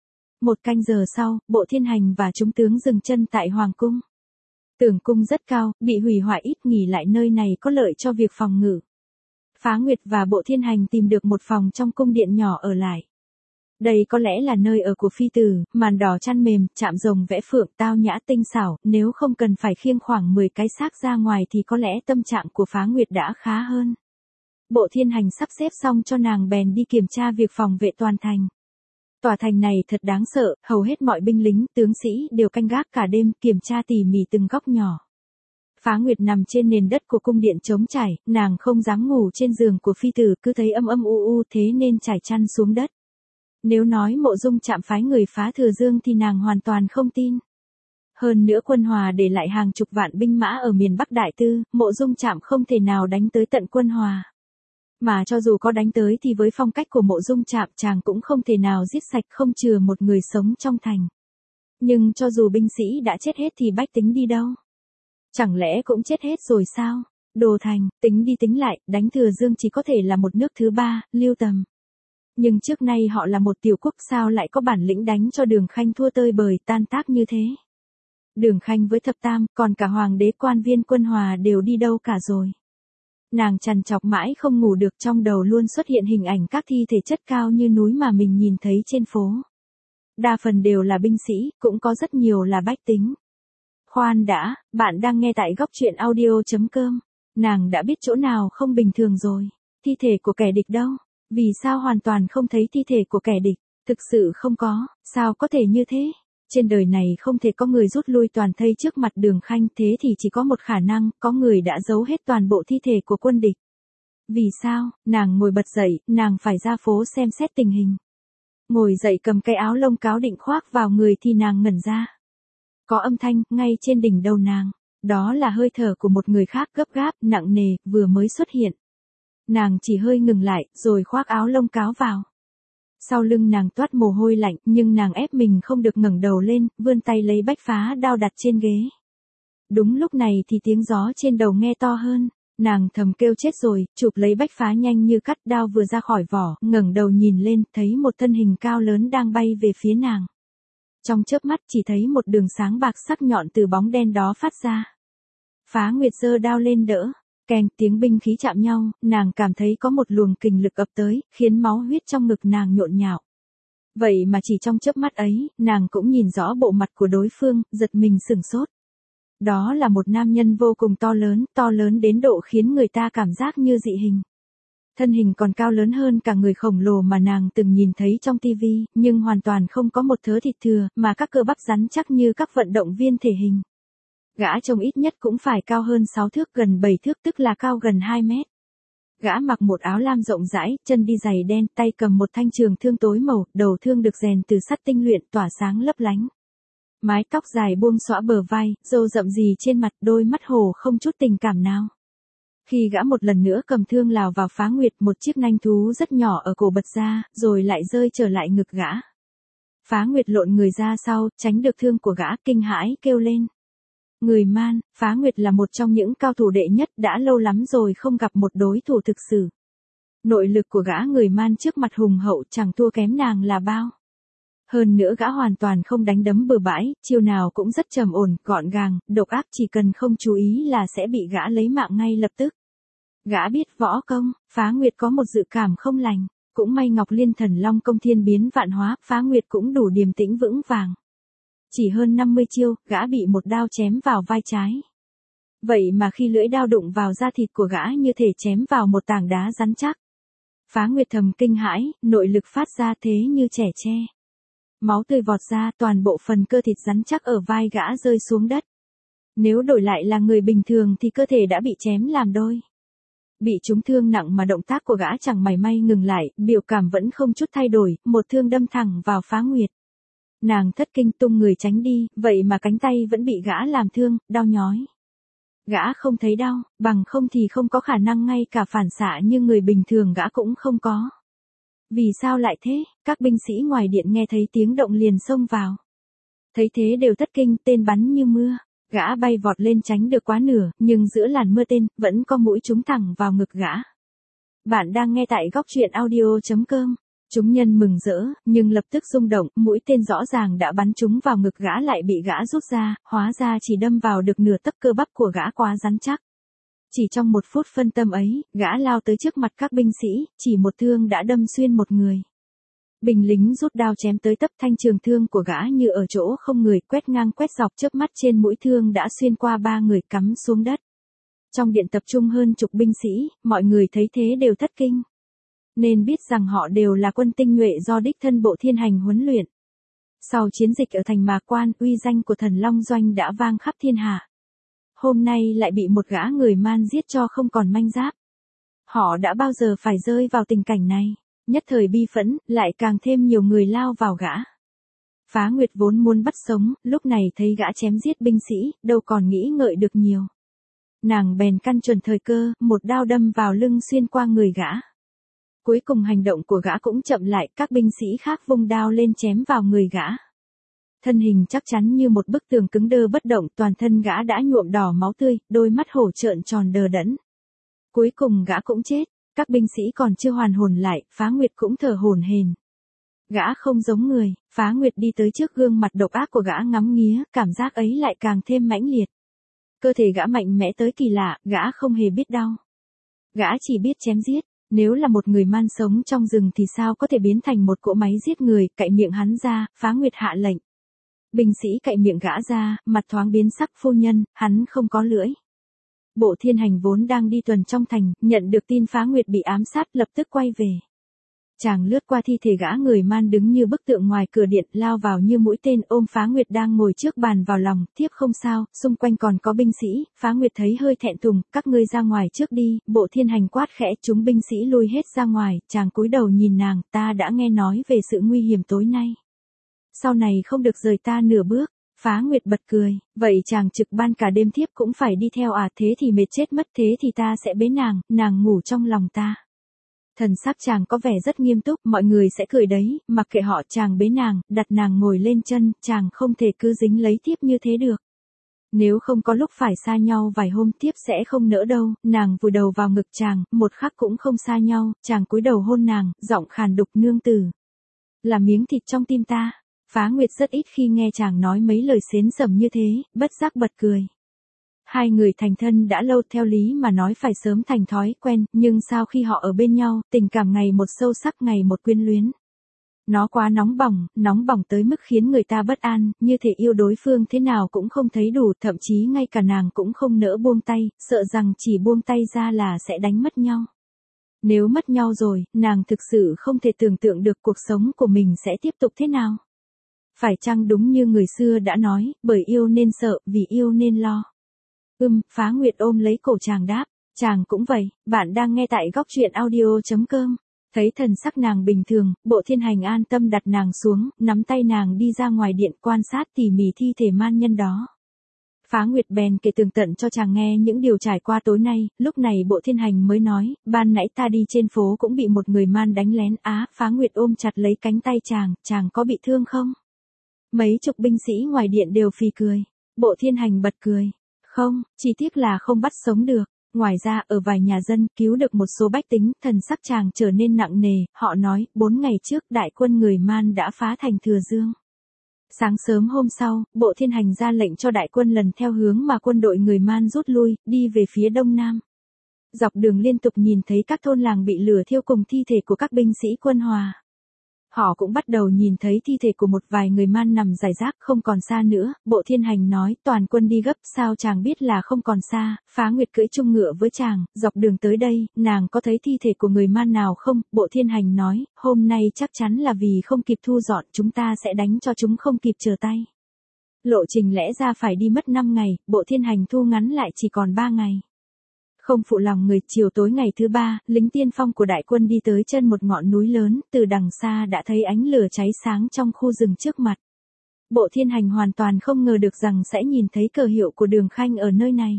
1 canh giờ sau, Bộ Thiên Hành và chúng tướng dừng chân tại hoàng cung. Tường cung rất cao, bị hủy hoại, ít nghỉ lại nơi này có lợi cho việc phòng ngự. Phá Nguyệt và Bộ Thiên Hành tìm được một phòng trong cung điện nhỏ ở lại. Đây có lẽ là nơi ở của phi tử, màn đỏ chăn mềm, chạm rồng vẽ phượng, tao nhã tinh xảo, nếu không cần phải khiêng khoảng 10 cái xác ra ngoài thì có lẽ tâm trạng của Phá Nguyệt đã khá hơn. Bộ Thiên Hành sắp xếp xong cho nàng bèn đi kiểm tra việc phòng vệ toàn thành. Tòa thành này thật đáng sợ, hầu hết mọi binh lính, tướng sĩ đều canh gác cả đêm, kiểm tra tỉ mỉ từng góc nhỏ. Phá Nguyệt nằm trên nền đất của cung điện trống trải, nàng không dám ngủ trên giường của phi tử, cứ thấy âm âm u thế nên trải chăn xuống đất. Nếu nói Mộ Dung Trạm phái người phá Thừa Dương thì nàng hoàn toàn không tin. Hơn nữa Quân Hòa để lại hàng chục vạn binh mã ở miền Bắc Đại Tư, Mộ Dung Trạm không thể nào đánh tới tận Quân Hòa. Mà cho dù có đánh tới thì với phong cách của Mộ Dung Trạm chàng cũng không thể nào giết sạch không chừa một người sống trong thành. Nhưng cho dù binh sĩ đã chết hết thì bách tính đi đâu? Chẳng lẽ cũng chết hết rồi sao? Đồ Thành, tính đi tính lại, đánh Thừa Dương chỉ có thể là một nước thứ ba, Lưu Tầm. Nhưng trước nay họ là một tiểu quốc, sao lại có bản lĩnh đánh cho Đường Khanh thua tơi bời, tan tác như thế? Đường Khanh với Thập Tam, còn cả hoàng đế, quan viên Quân Hòa đều đi đâu cả rồi? Nàng trằn trọc mãi không ngủ được, trong đầu luôn xuất hiện hình ảnh các thi thể chất cao như núi mà mình nhìn thấy trên phố. Đa phần đều là binh sĩ, cũng có rất nhiều là bách tính. Khoan đã, bạn đang nghe tại góc truyện audio.com. Nàng đã biết chỗ nào không bình thường rồi. Thi thể của kẻ địch đâu? Vì sao hoàn toàn không thấy thi thể của kẻ địch? Thực sự không có, sao có thể như thế? Trên đời này không thể có người rút lui toàn thây trước mặt Đường Khanh, thế thì chỉ có một khả năng, có người đã giấu hết toàn bộ thi thể của quân địch. Vì sao? Nàng ngồi bật dậy, nàng phải ra phố xem xét tình hình. Ngồi dậy cầm cái áo lông cáo định khoác vào người thì nàng ngẩn ra. Có âm thanh, ngay trên đỉnh đầu nàng. Đó là hơi thở của một người khác, gấp gáp, nặng nề, vừa mới xuất hiện. Nàng chỉ hơi ngừng lại, rồi khoác áo lông cáo vào. Sau lưng nàng toát mồ hôi lạnh, nhưng nàng ép mình không được ngẩng đầu lên, vươn tay lấy bách phá đao đặt trên ghế. Đúng lúc này thì tiếng gió trên đầu nghe to hơn. Nàng thầm kêu chết rồi, chụp lấy bách phá nhanh như cắt, đao vừa ra khỏi vỏ, ngẩng đầu nhìn lên, thấy một thân hình cao lớn đang bay về phía nàng. Trong chớp mắt chỉ thấy một đường sáng bạc sắc nhọn từ bóng đen đó phát ra. Phá Nguyệt giơ đao lên đỡ. Keng, tiếng binh khí chạm nhau, nàng cảm thấy có một luồng kình lực ập tới, khiến máu huyết trong ngực nàng nhộn nhạo. Vậy mà chỉ trong chớp mắt ấy, nàng cũng nhìn rõ bộ mặt của đối phương, giật mình sửng sốt. Đó là một nam nhân vô cùng to lớn đến độ khiến người ta cảm giác như dị hình. Thân hình còn cao lớn hơn cả người khổng lồ mà nàng từng nhìn thấy trong tivi, nhưng hoàn toàn không có một thớ thịt thừa, mà các cơ bắp rắn chắc như các vận động viên thể hình. Gã trông ít nhất cũng phải cao hơn 6 thước, gần 7 thước, tức là cao gần 2 mét. Gã mặc một áo lam rộng rãi, chân đi giày đen, tay cầm một thanh trường thương tối màu, đầu thương được rèn từ sắt tinh luyện, tỏa sáng lấp lánh. Mái tóc dài buông xõa bờ vai, râu rậm rì trên mặt, đôi mắt hồ không chút tình cảm nào. Khi gã một lần nữa cầm thương lào vào Phá Nguyệt, một chiếc nanh thú rất nhỏ ở cổ bật ra, rồi lại rơi trở lại ngực gã. Phá Nguyệt lộn người ra sau, tránh được thương của gã, kinh hãi kêu lên. Người man, Phá Nguyệt là một trong những cao thủ đệ nhất, đã lâu lắm rồi không gặp một đối thủ thực sự. Nội lực của gã người man trước mặt hùng hậu chẳng thua kém nàng là bao. Hơn nữa gã hoàn toàn không đánh đấm bừa bãi, chiêu nào cũng rất trầm ổn, gọn gàng, độc ác, chỉ cần không chú ý là sẽ bị gã lấy mạng ngay lập tức. Gã biết võ công, Phá Nguyệt có một dự cảm không lành, cũng may Ngọc Liên Thần Long công thiên biến vạn hóa, Phá Nguyệt cũng đủ điềm tĩnh vững vàng. Chỉ hơn 50 chiêu, gã bị một đao chém vào vai trái. Vậy mà khi lưỡi đao đụng vào da thịt của gã như thể chém vào một tảng đá rắn chắc. Phá Nguyệt thầm kinh hãi, nội lực phát ra thế như trẻ tre. Máu tươi vọt ra, toàn bộ phần cơ thịt rắn chắc ở vai gã rơi xuống đất. Nếu đổi lại là người bình thường thì cơ thể đã bị chém làm đôi. Bị trúng thương nặng mà động tác của gã chẳng mảy may ngừng lại, biểu cảm vẫn không chút thay đổi, một thương đâm thẳng vào Phá Nguyệt. Nàng thất kinh tung người tránh đi, vậy mà cánh tay vẫn bị gã làm thương, đau nhói. Gã không thấy đau, bằng không thì không có khả năng ngay cả phản xạ như người bình thường gã cũng không có. Vì sao lại thế? Các binh sĩ ngoài điện nghe thấy tiếng động liền xông vào. Thấy thế đều thất kinh, tên bắn như mưa. Gã bay vọt lên tránh được quá nửa, nhưng giữa làn mưa tên, vẫn có mũi trúng thẳng vào ngực gã. Bạn đang nghe tại góc truyện audio.com. Chúng nhân mừng rỡ, nhưng lập tức rung động, mũi tên rõ ràng đã bắn trúng vào ngực gã lại bị gã rút ra, hóa ra chỉ đâm vào được nửa tấc cơ bắp của gã quá rắn chắc. Chỉ trong một phút phân tâm ấy, gã lao tới trước mặt các binh sĩ, chỉ một thương đã đâm xuyên một người. Binh lính rút đao chém tới tấp, thanh trường thương của gã như ở chỗ không người, quét ngang quét dọc, chớp mắt trên mũi thương đã xuyên qua 3 người, cắm xuống đất. Trong điện tập trung hơn chục binh sĩ, mọi người thấy thế đều thất kinh. Nên biết rằng họ đều là quân tinh nhuệ do đích thân Bộ Thiên Hành huấn luyện. Sau chiến dịch ở thành Mạc Quan, uy danh của Thần Long Doanh đã vang khắp thiên hạ. Hôm nay lại bị một gã người man giết cho không còn manh giáp. Họ đã bao giờ phải rơi vào tình cảnh này, nhất thời bi phẫn, lại càng thêm nhiều người lao vào gã. Phá Nguyệt vốn muốn bắt sống, lúc này thấy gã chém giết binh sĩ, đâu còn nghĩ ngợi được nhiều. Nàng bèn căn chuẩn thời cơ, một đao đâm vào lưng xuyên qua người gã. Cuối cùng hành động của gã cũng chậm lại, các binh sĩ khác vung đao lên chém vào người gã. Thân hình chắc chắn như một bức tường cứng đơ bất động, toàn thân gã đã nhuộm đỏ máu tươi, đôi mắt hổ trợn tròn đờ đẫn. Cuối cùng gã cũng chết, các binh sĩ còn chưa hoàn hồn lại, Phá Nguyệt cũng thở hổn hển. Gã không giống người, Phá Nguyệt đi tới trước gương mặt độc ác của gã ngắm nghía, cảm giác ấy lại càng thêm mãnh liệt. Cơ thể gã mạnh mẽ tới kỳ lạ, gã không hề biết đau. Gã chỉ biết chém giết. Nếu là một người man sống trong rừng thì sao có thể biến thành một cỗ máy giết người, cạy miệng hắn ra, Phá Nguyệt hạ lệnh. Binh sĩ cạy miệng gã ra, mặt thoáng biến sắc, phu nhân, hắn không có lưỡi. Bộ Thiên Hành vốn đang đi tuần trong thành, nhận được tin Phá Nguyệt bị ám sát, lập tức quay về. Chàng lướt qua thi thể gã người man đứng như bức tượng ngoài cửa điện, lao vào như mũi tên, ôm Phá Nguyệt đang ngồi trước bàn vào lòng, thiếp không sao, xung quanh còn có binh sĩ. Phá Nguyệt thấy hơi thẹn thùng, các ngươi ra ngoài trước đi. Bộ Thiên Hành quát khẽ, chúng binh sĩ lui hết ra ngoài, chàng cúi đầu nhìn nàng, ta đã nghe nói về sự nguy hiểm tối nay. Sau này không được rời ta nửa bước. Phá Nguyệt bật cười, vậy chàng trực ban cả đêm thiếp cũng phải đi theo à, thế thì mệt chết mất, thế thì ta sẽ bế nàng ngủ trong lòng ta. Thần sắc chàng có vẻ rất nghiêm túc, mọi người sẽ cười đấy, mặc kệ họ, chàng bế nàng, đặt nàng ngồi lên chân, chàng không thể cứ dính lấy thiếp như thế được. Nếu không có lúc phải xa nhau vài hôm thiếp sẽ không nỡ đâu, nàng vùi đầu vào ngực chàng, một khắc cũng không xa nhau, chàng cúi đầu hôn nàng, giọng khàn đục, nương tử. Là miếng thịt trong tim ta. Phá Nguyệt rất ít khi nghe chàng nói mấy lời xến sẩm như thế, bất giác bật cười. Hai người thành thân đã lâu, theo lý mà nói phải sớm thành thói quen, nhưng sau khi họ ở bên nhau, tình cảm ngày một sâu sắc, ngày một quyến luyến. Nó quá nóng bỏng tới mức khiến người ta bất an, như thể yêu đối phương thế nào cũng không thấy đủ, thậm chí ngay cả nàng cũng không nỡ buông tay, sợ rằng chỉ buông tay ra là sẽ đánh mất nhau. Nếu mất nhau rồi, nàng thực sự không thể tưởng tượng được cuộc sống của mình sẽ tiếp tục thế nào. Phải chăng đúng như người xưa đã nói, bởi yêu nên sợ, vì yêu nên lo. Phá Nguyệt ôm lấy cổ chàng đáp, chàng cũng vậy. Bạn đang nghe tại góc truyện audio.com. Thấy thần sắc nàng bình thường, Bộ Thiên Hành an tâm đặt nàng xuống, nắm tay nàng đi ra ngoài điện quan sát tỉ mỉ thi thể man nhân đó. Phá Nguyệt bèn kể tường tận cho chàng nghe những điều trải qua tối nay, lúc này Bộ Thiên Hành mới nói, ban nãy ta đi trên phố cũng bị một người man đánh lén. Phá Nguyệt ôm chặt lấy cánh tay chàng có bị thương không? Mấy chục binh sĩ ngoài điện đều phì cười. Bộ Thiên Hành bật cười. Không, chỉ tiếc là không bắt sống được. Ngoài ra ở vài nhà dân cứu được một số bách tính, thần sắc chàng trở nên nặng nề, họ nói, 4 ngày trước đại quân người Man đã phá thành Thừa Dương. Sáng sớm hôm sau, Bộ Thiên Hành ra lệnh cho đại quân lần theo hướng mà quân đội người Man rút lui, đi về phía đông nam. Dọc đường liên tục nhìn thấy các thôn làng bị lửa thiêu cùng thi thể của các binh sĩ quân Hòa. Họ cũng bắt đầu nhìn thấy thi thể của một vài người Man nằm rải rác không còn xa nữa. Bộ Thiên Hành nói toàn quân đi gấp, sao chàng biết là không còn xa? Phá Nguyệt cưỡi chung ngựa với chàng, dọc đường tới đây, nàng có thấy thi thể của người Man nào không? Bộ Thiên Hành nói, hôm nay chắc chắn là vì không kịp thu dọn, chúng ta sẽ đánh cho chúng không kịp trở tay. Lộ trình lẽ ra phải đi mất 5 ngày, Bộ Thiên Hành thu ngắn lại chỉ còn 3 ngày. Không phụ lòng người, chiều tối ngày thứ 3, lính tiên phong của đại quân đi tới chân một ngọn núi lớn, từ đằng xa đã thấy ánh lửa cháy sáng trong khu rừng trước mặt. Bộ Thiên Hành hoàn toàn không ngờ được rằng sẽ nhìn thấy cờ hiệu của Đường Khanh ở nơi này.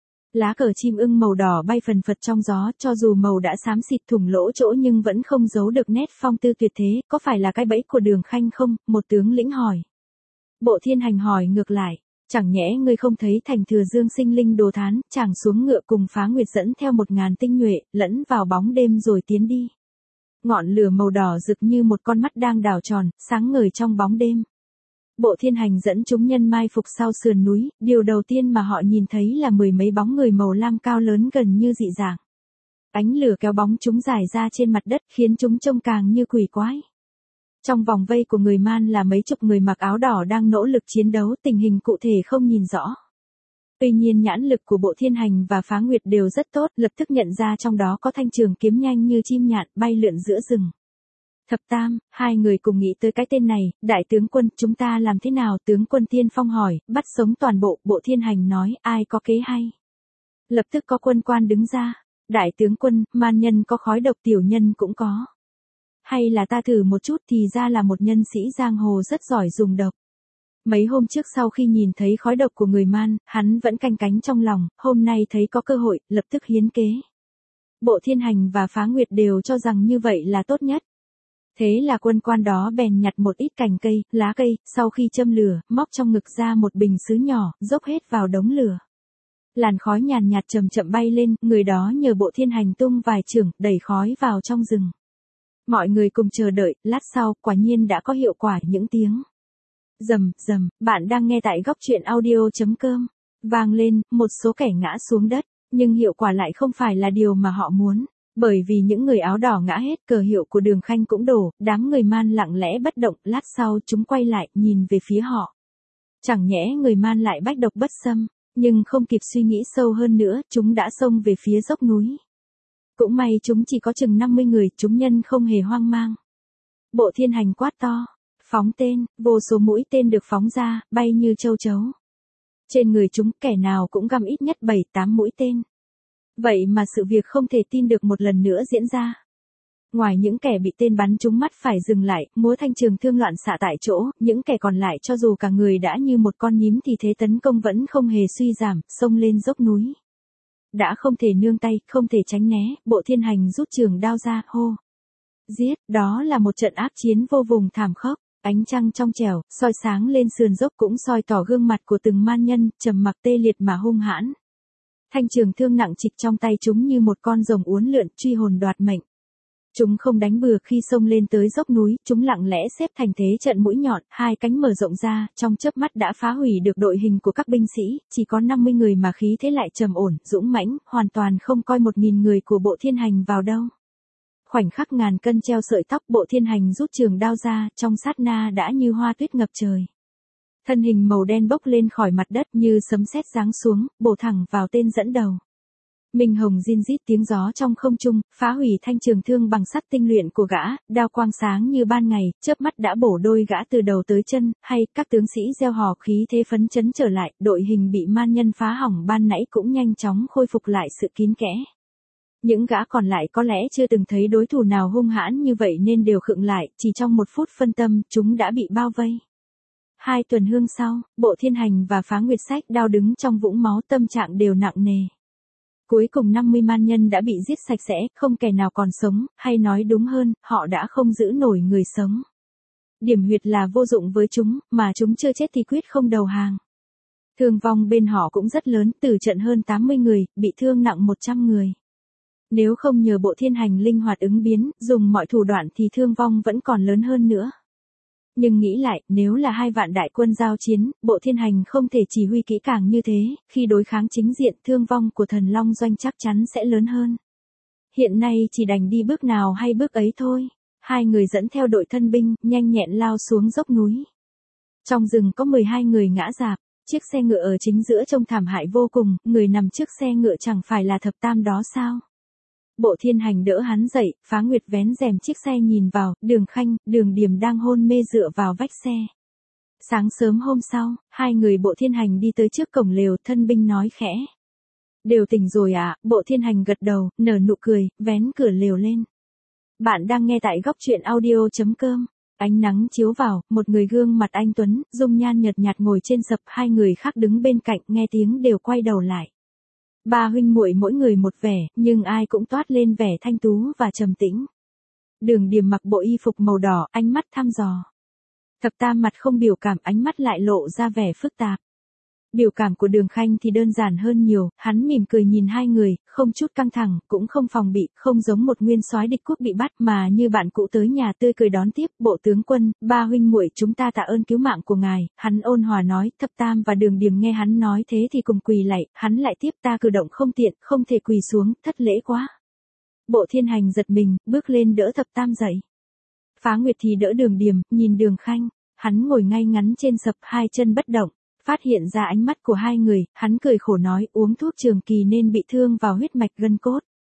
Lá cờ chim ưng màu đỏ bay phần phật trong gió, cho dù màu đã xám xịt thủng lỗ chỗ nhưng vẫn không giấu được nét phong tư tuyệt thế, có phải là cái bẫy của Đường Khanh không? Một tướng lĩnh hỏi. Bộ Thiên Hành hỏi ngược lại. Chẳng nhẽ ngươi không thấy thành Thừa Dương sinh linh đồ thán? Chàng xuống ngựa cùng Phá Nguyệt dẫn theo 1000 tinh nhuệ, lẫn vào bóng đêm rồi tiến đi. Ngọn lửa màu đỏ rực như một con mắt đang đảo tròn, sáng ngời trong bóng đêm. Bộ Thiên Hành dẫn chúng nhân mai phục sau sườn núi, điều đầu tiên mà họ nhìn thấy là 10 mấy bóng người màu lam cao lớn gần như dị dạng. Ánh lửa kéo bóng chúng rải ra trên mặt đất khiến chúng trông càng như quỷ quái. Trong vòng vây của người Man là mấy chục người mặc áo đỏ đang nỗ lực chiến đấu, tình hình cụ thể không nhìn rõ. Tuy nhiên nhãn lực của Bộ Thiên Hành và Phá Nguyệt đều rất tốt, lập tức nhận ra trong đó có thanh trường kiếm nhanh như chim nhạn bay lượn giữa rừng. Thập Tam, hai người cùng nghĩ tới cái tên này. Đại tướng quân, chúng ta làm thế nào? Tướng quân Tiên Phong hỏi. Bắt sống toàn bộ. Bộ Thiên Hành nói, ai có kế hay? Lập tức có quân quan đứng ra. Đại tướng quân, man nhân có khói độc, tiểu nhân cũng có. Hay là ta thử một chút? Thì ra là một nhân sĩ giang hồ rất giỏi dùng độc. Mấy hôm trước sau khi nhìn thấy khói độc của người Man, hắn vẫn canh cánh trong lòng, hôm nay thấy có cơ hội, lập tức hiến kế. Bộ Thiên Hành và Phá Nguyệt đều cho rằng như vậy là tốt nhất. Thế là quân quan đó bèn nhặt một ít cành cây, lá cây, sau khi châm lửa, móc trong ngực ra một bình sứ nhỏ, dốc hết vào đống lửa. Làn khói nhàn nhạt chậm chậm bay lên, người đó nhờ Bộ Thiên Hành tung vài chưởng, đẩy khói vào trong rừng. Mọi người cùng chờ đợi, lát sau, quả nhiên đã có hiệu quả, những tiếng rầm rầm. Bạn đang nghe tại góc truyện audio.com. Vang lên, một số kẻ ngã xuống đất, nhưng hiệu quả lại không phải là điều mà họ muốn. Bởi vì những người áo đỏ ngã hết, cờ hiệu của Đường Khanh cũng đổ, đám người Man lặng lẽ bất động, lát sau chúng quay lại, nhìn về phía họ. Chẳng nhẽ người Man lại bách độc bất xâm, nhưng không kịp suy nghĩ sâu hơn nữa, chúng đã xông về phía dốc núi. Cũng may chúng chỉ có chừng 50 người, chúng nhân không hề hoang mang. Bộ Thiên Hành quát to, phóng tên, vô số mũi tên được phóng ra, bay như châu chấu. Trên người chúng, kẻ nào cũng găm ít nhất 7-8 mũi tên. Vậy mà sự việc không thể tin được một lần nữa diễn ra. Ngoài những kẻ bị tên bắn trúng mắt phải dừng lại, múa thanh trường thương loạn xạ tại chỗ, những kẻ còn lại cho dù cả người đã như một con nhím thì thế tấn công vẫn không hề suy giảm, xông lên dốc núi. Đã không thể nương tay, không thể tránh né, Bộ Thiên Hành rút trường đao ra, hô. Giết, đó là một trận ác chiến vô vùng thảm khốc, ánh trăng trong trẻo, soi sáng lên sườn dốc cũng soi tỏ gương mặt của từng man nhân, trầm mặc tê liệt mà hung hãn. Thanh trường thương nặng trịch trong tay chúng như một con rồng uốn lượn truy hồn đoạt mệnh. Chúng không đánh bừa khi xông lên tới dốc núi, chúng lặng lẽ xếp thành thế trận mũi nhọn, hai cánh mở rộng ra, trong chớp mắt đã phá hủy được đội hình của các binh sĩ, chỉ có 50 người mà khí thế lại trầm ổn, dũng mãnh, hoàn toàn không coi 1000 người của Bộ Thiên Hành vào đâu. Khoảnh khắc ngàn cân treo sợi tóc, Bộ Thiên Hành rút trường đao ra, trong sát na đã như hoa tuyết ngập trời. Thân hình màu đen bốc lên khỏi mặt đất như sấm sét giáng xuống, bổ thẳng vào tên dẫn đầu. Minh hồng rin rít tiếng gió trong không trung, phá hủy thanh trường thương bằng sắt tinh luyện của gã, đao quang sáng như ban ngày, chớp mắt đã bổ đôi gã từ đầu tới chân, hay các tướng sĩ reo hò khí thế phấn chấn trở lại, đội hình bị man nhân phá hỏng ban nãy cũng nhanh chóng khôi phục lại sự kín kẽ. Những gã còn lại có lẽ chưa từng thấy đối thủ nào hung hãn như vậy nên đều khựng lại, chỉ trong một phút phân tâm, chúng đã bị bao vây. 2 tuần hương sau, Bộ Thiên Hành và Phá Nguyệt Sách Đao đứng trong vũng máu, tâm trạng đều nặng nề. Cuối cùng 50 man nhân đã bị giết sạch sẽ, không kẻ nào còn sống, hay nói đúng hơn, họ đã không giữ nổi người sống. Điểm huyệt là vô dụng với chúng, mà chúng chưa chết thì quyết không đầu hàng. Thương vong bên họ cũng rất lớn, từ trận hơn 80 người, bị thương nặng 100 người. Nếu không nhờ Bộ Thiên Hành linh hoạt ứng biến, dùng mọi thủ đoạn thì thương vong vẫn còn lớn hơn nữa. Nhưng nghĩ lại, nếu là 2 vạn đại quân giao chiến, Bộ Thiên Hành không thể chỉ huy kỹ càng như thế, khi đối kháng chính diện thương vong của Thần Long Doanh chắc chắn sẽ lớn hơn. Hiện nay chỉ đành đi bước nào hay bước ấy thôi. 2 người dẫn theo đội thân binh, nhanh nhẹn lao xuống dốc núi. Trong rừng có 12 người ngã rạp, chiếc xe ngựa ở chính giữa trông thảm hại vô cùng, người nằm trước xe ngựa chẳng phải là Thập Tam đó sao? Bộ Thiên Hành đỡ hắn dậy, Phá Nguyệt vén rèm chiếc xe nhìn vào, Đường Khanh, Đường Điềm đang hôn mê dựa vào vách xe. Sáng sớm hôm sau, 2 người Bộ Thiên Hành đi tới trước cổng lều, thân binh nói khẽ. Đều tỉnh rồi à? Bộ Thiên Hành gật đầu, nở nụ cười, vén cửa lều lên. Bạn đang nghe tại góc truyện audio.com. Ánh nắng chiếu vào, một người gương mặt anh tuấn, dung nhan nhợt nhạt ngồi trên sập, 2 người khác đứng bên cạnh, nghe tiếng đều quay đầu lại. 3 huynh muội mỗi người một vẻ, nhưng ai cũng toát lên vẻ thanh tú và trầm tĩnh. Đường Điềm mặc bộ y phục màu đỏ, ánh mắt thăm dò. Thập Tam mặt không biểu cảm, ánh mắt lại lộ ra vẻ phức tạp. Biểu cảm của Đường Khanh thì đơn giản hơn nhiều, hắn mỉm cười nhìn 2 người, không chút căng thẳng, cũng không phòng bị, không giống một nguyên soái địch quốc bị bắt mà như bạn cũ tới nhà tươi cười đón tiếp. Bộ tướng quân, 3 huynh muội chúng ta tạ ơn cứu mạng của ngài, hắn ôn hòa nói. Thập Tam và Đường Điềm nghe hắn nói thế thì cùng quỳ lạy, hắn lại tiếp, ta cử động không tiện, không thể quỳ xuống, thất lễ quá. Bộ Thiên Hành giật mình, bước lên đỡ Thập Tam dậy. Phá Nguyệt thì đỡ Đường Điềm, nhìn Đường Khanh, hắn ngồi ngay ngắn trên sập, 2 chân bất động. Phát hiện ra ánh mắt của 2 người, hắn cười khổ nói, uống thuốc trường kỳ nên bị thương vào huyết mạch gân cốt.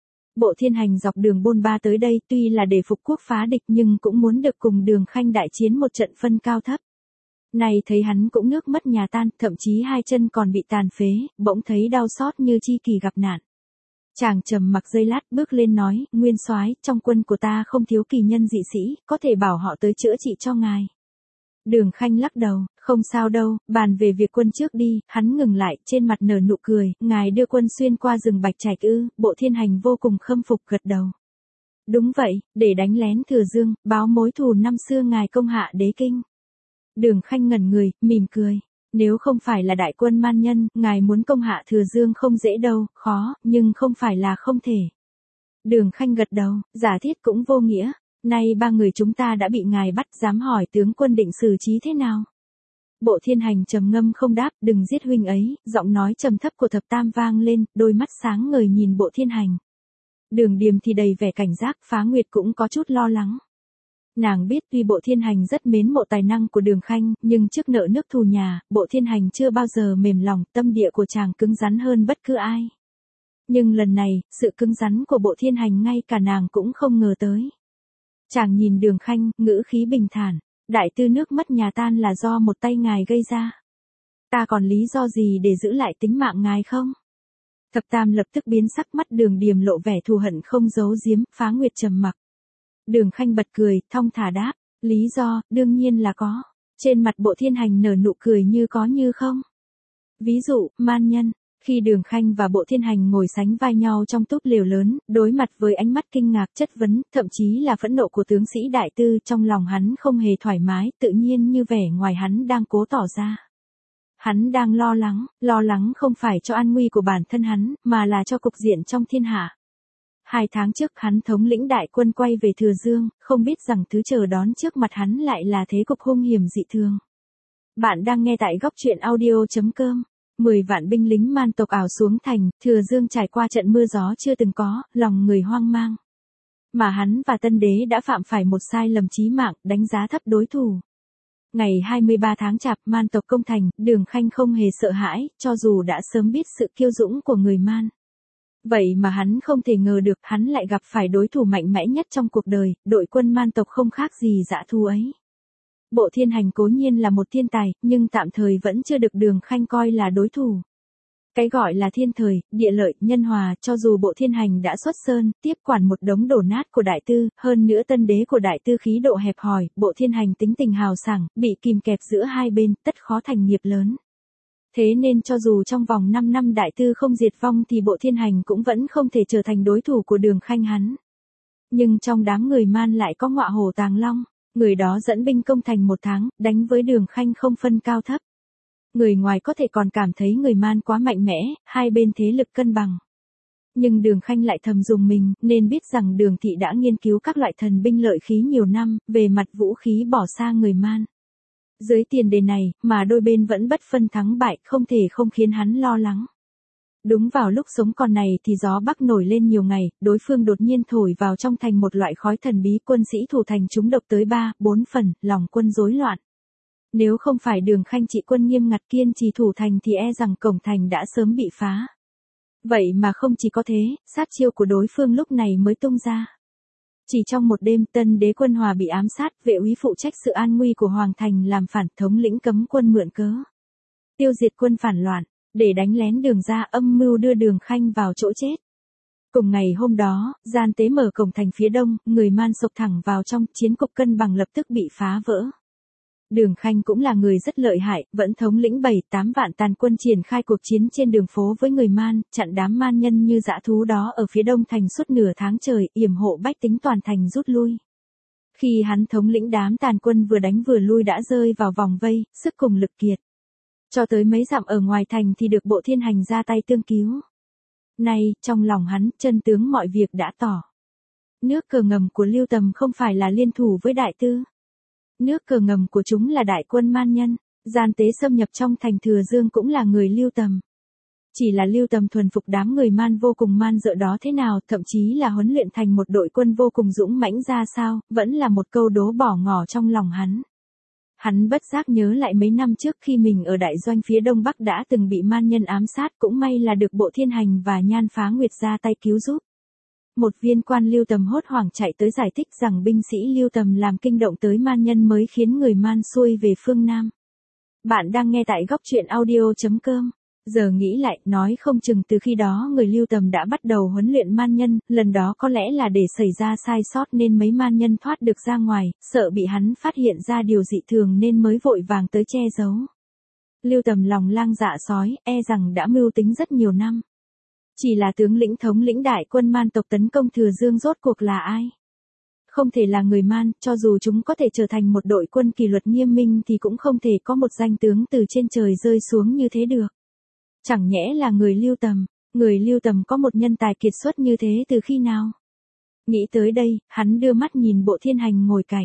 Bộ Thiên Hành dọc đường bôn ba tới đây tuy là để phục quốc phá địch nhưng cũng muốn được cùng Đường Khanh đại chiến một trận phân cao thấp. Này thấy hắn cũng nước mất nhà tan, thậm chí 2 chân còn bị tàn phế, bỗng thấy đau xót như chi kỷ gặp nạn. Chàng trầm mặc giây lát, bước lên nói, nguyên soái, trong quân của ta không thiếu kỳ nhân dị sĩ, có thể bảo họ tới chữa trị cho ngài. Đường Khanh lắc đầu, không sao đâu, bàn về việc quân trước đi. Hắn ngừng lại, trên mặt nở nụ cười, ngài đưa quân xuyên qua rừng Bạch Trạch ư? Bộ Thiên Hành vô cùng khâm phục gật đầu. Đúng vậy, để đánh lén Thừa Dương, báo mối thù năm xưa ngài công hạ đế kinh. Đường Khanh ngẩn người, mỉm cười. Nếu không phải là đại quân man nhân, ngài muốn công hạ Thừa Dương không dễ đâu, khó, nhưng không phải là không thể. Đường Khanh gật đầu, giả thiết cũng vô nghĩa. Nay 3 người chúng ta đã bị ngài bắt, dám hỏi tướng quân định xử trí thế nào? Bộ Thiên Hành trầm ngâm không đáp, đừng giết huynh ấy, giọng nói trầm thấp của Thập Tam vang lên, đôi mắt sáng ngời nhìn Bộ Thiên Hành. Đường Điềm thì đầy vẻ cảnh giác, Phá Nguyệt cũng có chút lo lắng. Nàng biết tuy Bộ Thiên Hành rất mến mộ tài năng của Đường Khanh, nhưng trước nợ nước thù nhà, Bộ Thiên Hành chưa bao giờ mềm lòng, tâm địa của chàng cứng rắn hơn bất cứ ai. Nhưng lần này, sự cứng rắn của Bộ Thiên Hành ngay cả nàng cũng không ngờ tới. Chàng nhìn Đường Khanh, ngữ khí bình thản, đại tư nước mất nhà tan là do một tay ngài gây ra. Ta còn lý do gì để giữ lại tính mạng ngài không? Thập Tam lập tức biến sắc, mắt Đường Điềm lộ vẻ thù hận không giấu giếm. Phá Nguyệt trầm mặc. Đường Khanh bật cười, thong thả đáp, lý do, đương nhiên là có. Trên mặt Bộ Thiên Hành nở nụ cười như có như không. Ví dụ, man nhân. Khi Đường Khanh và Bộ Thiên Hành ngồi sánh vai nhau trong túp lều lớn, đối mặt với ánh mắt kinh ngạc, chất vấn, thậm chí là phẫn nộ của tướng sĩ đại tư, trong lòng hắn không hề thoải mái, tự nhiên như vẻ ngoài hắn đang cố tỏ ra. Hắn đang lo lắng không phải cho an nguy của bản thân hắn, mà là cho cục diện trong thiên hạ. 2 tháng trước hắn thống lĩnh đại quân quay về Thừa Dương, không biết rằng thứ chờ đón trước mặt hắn lại là thế cục hung hiểm dị thường. Bạn đang nghe tại góc truyện audio.com. 10 vạn binh lính man tộc ảo xuống thành, Thừa Dương trải qua trận mưa gió chưa từng có, lòng người hoang mang. Mà hắn và Tân Đế đã phạm phải một sai lầm chí mạng, đánh giá thấp đối thủ. Ngày 23 tháng Chạp, man tộc công thành, Đường Khanh không hề sợ hãi, cho dù đã sớm biết sự kiêu dũng của người man. Vậy mà hắn không thể ngờ được, hắn lại gặp phải đối thủ mạnh mẽ nhất trong cuộc đời, đội quân man tộc không khác gì dã thú ấy. Bộ Thiên Hành cố nhiên là một thiên tài, nhưng tạm thời vẫn chưa được Đường Khanh coi là đối thủ. Cái gọi là thiên thời, địa lợi, nhân hòa, cho dù bộ thiên hành đã xuất sơn, tiếp quản một đống đổ nát của đại tư, hơn nữa tân đế của đại tư khí độ hẹp hòi, bộ thiên hành tính tình hào sảng, bị kìm kẹp giữa hai bên, tất khó thành nghiệp lớn. Thế nên cho dù trong vòng 5 năm đại tư không diệt vong thì bộ thiên hành cũng vẫn không thể trở thành đối thủ của Đường Khanh hắn. Nhưng trong đám người Man lại có Ngọa Hổ Tàng Long, người đó dẫn binh công thành 1 tháng, đánh với Đường Khanh không phân cao thấp. Người ngoài có thể còn cảm thấy người Man quá mạnh mẽ, hai bên thế lực cân bằng. Nhưng Đường Khanh lại thầm dùng mình, nên biết rằng Đường Thị đã nghiên cứu các loại thần binh lợi khí nhiều năm, về mặt vũ khí bỏ xa người Man. Dưới tiền đề này, mà đôi bên vẫn bất phân thắng bại, không thể không khiến hắn lo lắng. Đúng vào lúc sống còn này thì gió bắc nổi lên nhiều ngày, đối phương đột nhiên thổi vào trong thành một loại khói thần bí, quân sĩ thủ thành trúng độc tới 3-4 phần, lòng quân rối loạn. Nếu không phải Đường Khanh trị quân nghiêm ngặt kiên trì thủ thành thì e rằng cổng thành đã sớm bị phá. Vậy mà không chỉ có thế, sát chiêu của đối phương lúc này mới tung ra. Chỉ trong một đêm, tân đế Quân Hòa bị ám sát, vệ úy phụ trách sự an nguy của Hoàng thành làm phản, thống lĩnh cấm quân mượn cớ tiêu diệt quân phản loạn, để đánh lén Đường ra, âm mưu đưa Đường Khanh vào chỗ chết. Cùng ngày hôm đó, gian tế mở cổng thành phía đông, người Man sộc thẳng vào trong, chiến cục cân bằng lập tức bị phá vỡ. Đường Khanh cũng là người rất lợi hại, vẫn thống lĩnh 7-8 vạn tàn quân triển khai cuộc chiến trên đường phố với người Man, chặn đám man nhân như dã thú đó ở phía đông thành suốt nửa tháng trời, yểm hộ bách tính toàn thành rút lui. Khi hắn thống lĩnh đám tàn quân vừa đánh vừa lui đã rơi vào vòng vây, sức cùng lực kiệt. Cho tới mấy dặm ở ngoài thành thì được bộ thiên hành ra tay tương cứu. Nay, trong lòng hắn, chân tướng mọi việc đã tỏ. Nước cờ ngầm của Lưu Tầm không phải là liên thủ với đại tư. Nước cờ ngầm của chúng là đại quân man nhân, gian tế xâm nhập trong thành Thừa Dương cũng là người Lưu Tầm. Chỉ là Lưu Tầm thuần phục đám người man vô cùng man dợ đó thế nào, thậm chí là huấn luyện thành một đội quân vô cùng dũng mãnh ra sao, vẫn là một câu đố bỏ ngỏ trong lòng hắn. Hắn bất giác nhớ lại mấy năm trước khi mình ở đại doanh phía đông bắc đã từng bị man nhân ám sát, cũng may là được bộ thiên hành và Nhan Phá Nguyệt ra tay cứu giúp. Một viên quan Lưu Tầm hốt hoảng chạy tới giải thích rằng binh sĩ Lưu Tầm làm kinh động tới man nhân mới khiến người man xuôi về phương Nam. Bạn đang nghe tại góc truyện audio.com. Giờ nghĩ lại, nói không chừng từ khi đó người Lưu Tầm đã bắt đầu huấn luyện man nhân, lần đó có lẽ là để xảy ra sai sót nên mấy man nhân thoát được ra ngoài, sợ bị hắn phát hiện ra điều dị thường nên mới vội vàng tới che giấu. Lưu Tầm lòng lang dạ sói, e rằng đã mưu tính rất nhiều năm. Chỉ là tướng lĩnh thống lĩnh đại quân man tộc tấn công Thừa Dương rốt cuộc là ai? Không thể là người man, cho dù chúng có thể trở thành một đội quân kỷ luật nghiêm minh thì cũng không thể có một danh tướng từ trên trời rơi xuống như thế được. Chẳng nhẽ là người Lưu Tầm, người Lưu Tầm có một nhân tài kiệt xuất như thế từ khi nào? Nghĩ tới đây, hắn đưa mắt nhìn bộ thiên hành ngồi cạnh.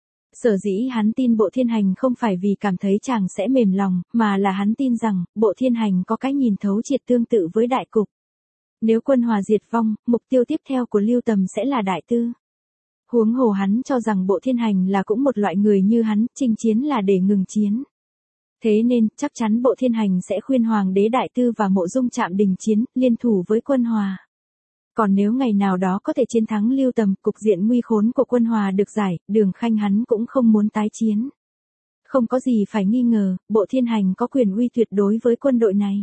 Sở dĩ hắn tin bộ thiên hành không phải vì cảm thấy chàng sẽ mềm lòng, mà là hắn tin rằng, bộ thiên hành có cái nhìn thấu triệt tương tự với đại cục. Nếu Quân Hòa diệt vong, mục tiêu tiếp theo của Lưu Tầm sẽ là đại tư. Huống hồ hắn cho rằng bộ thiên hành là cũng một loại người như hắn, chinh chiến là để ngừng chiến. Thế nên, chắc chắn bộ thiên hành sẽ khuyên Hoàng đế đại tư và Mộ Dung chạm đình chiến, liên thủ với Quân Hòa. Còn nếu ngày nào đó có thể chiến thắng Lưu Tầm, cục diện nguy khốn của Quân Hòa được giải, Đường Khanh hắn cũng không muốn tái chiến. Không có gì phải nghi ngờ, bộ thiên hành có quyền uy tuyệt đối với quân đội này.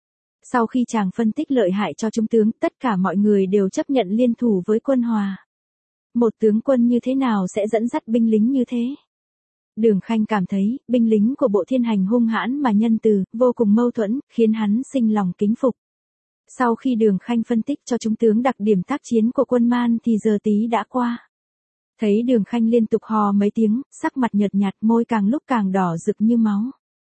Sau khi chàng phân tích lợi hại cho trung tướng, tất cả mọi người đều chấp nhận liên thủ với Quân Hòa. Một tướng quân như thế nào sẽ dẫn dắt binh lính như thế? Đường Khanh cảm thấy, binh lính của bộ thiên hành hung hãn mà nhân từ, vô cùng mâu thuẫn, khiến hắn sinh lòng kính phục. Sau khi Đường Khanh phân tích cho trung tướng đặc điểm tác chiến của quân man thì giờ tí đã qua. Thấy Đường Khanh liên tục hò mấy tiếng, sắc mặt nhợt nhạt, môi càng lúc càng đỏ rực như máu.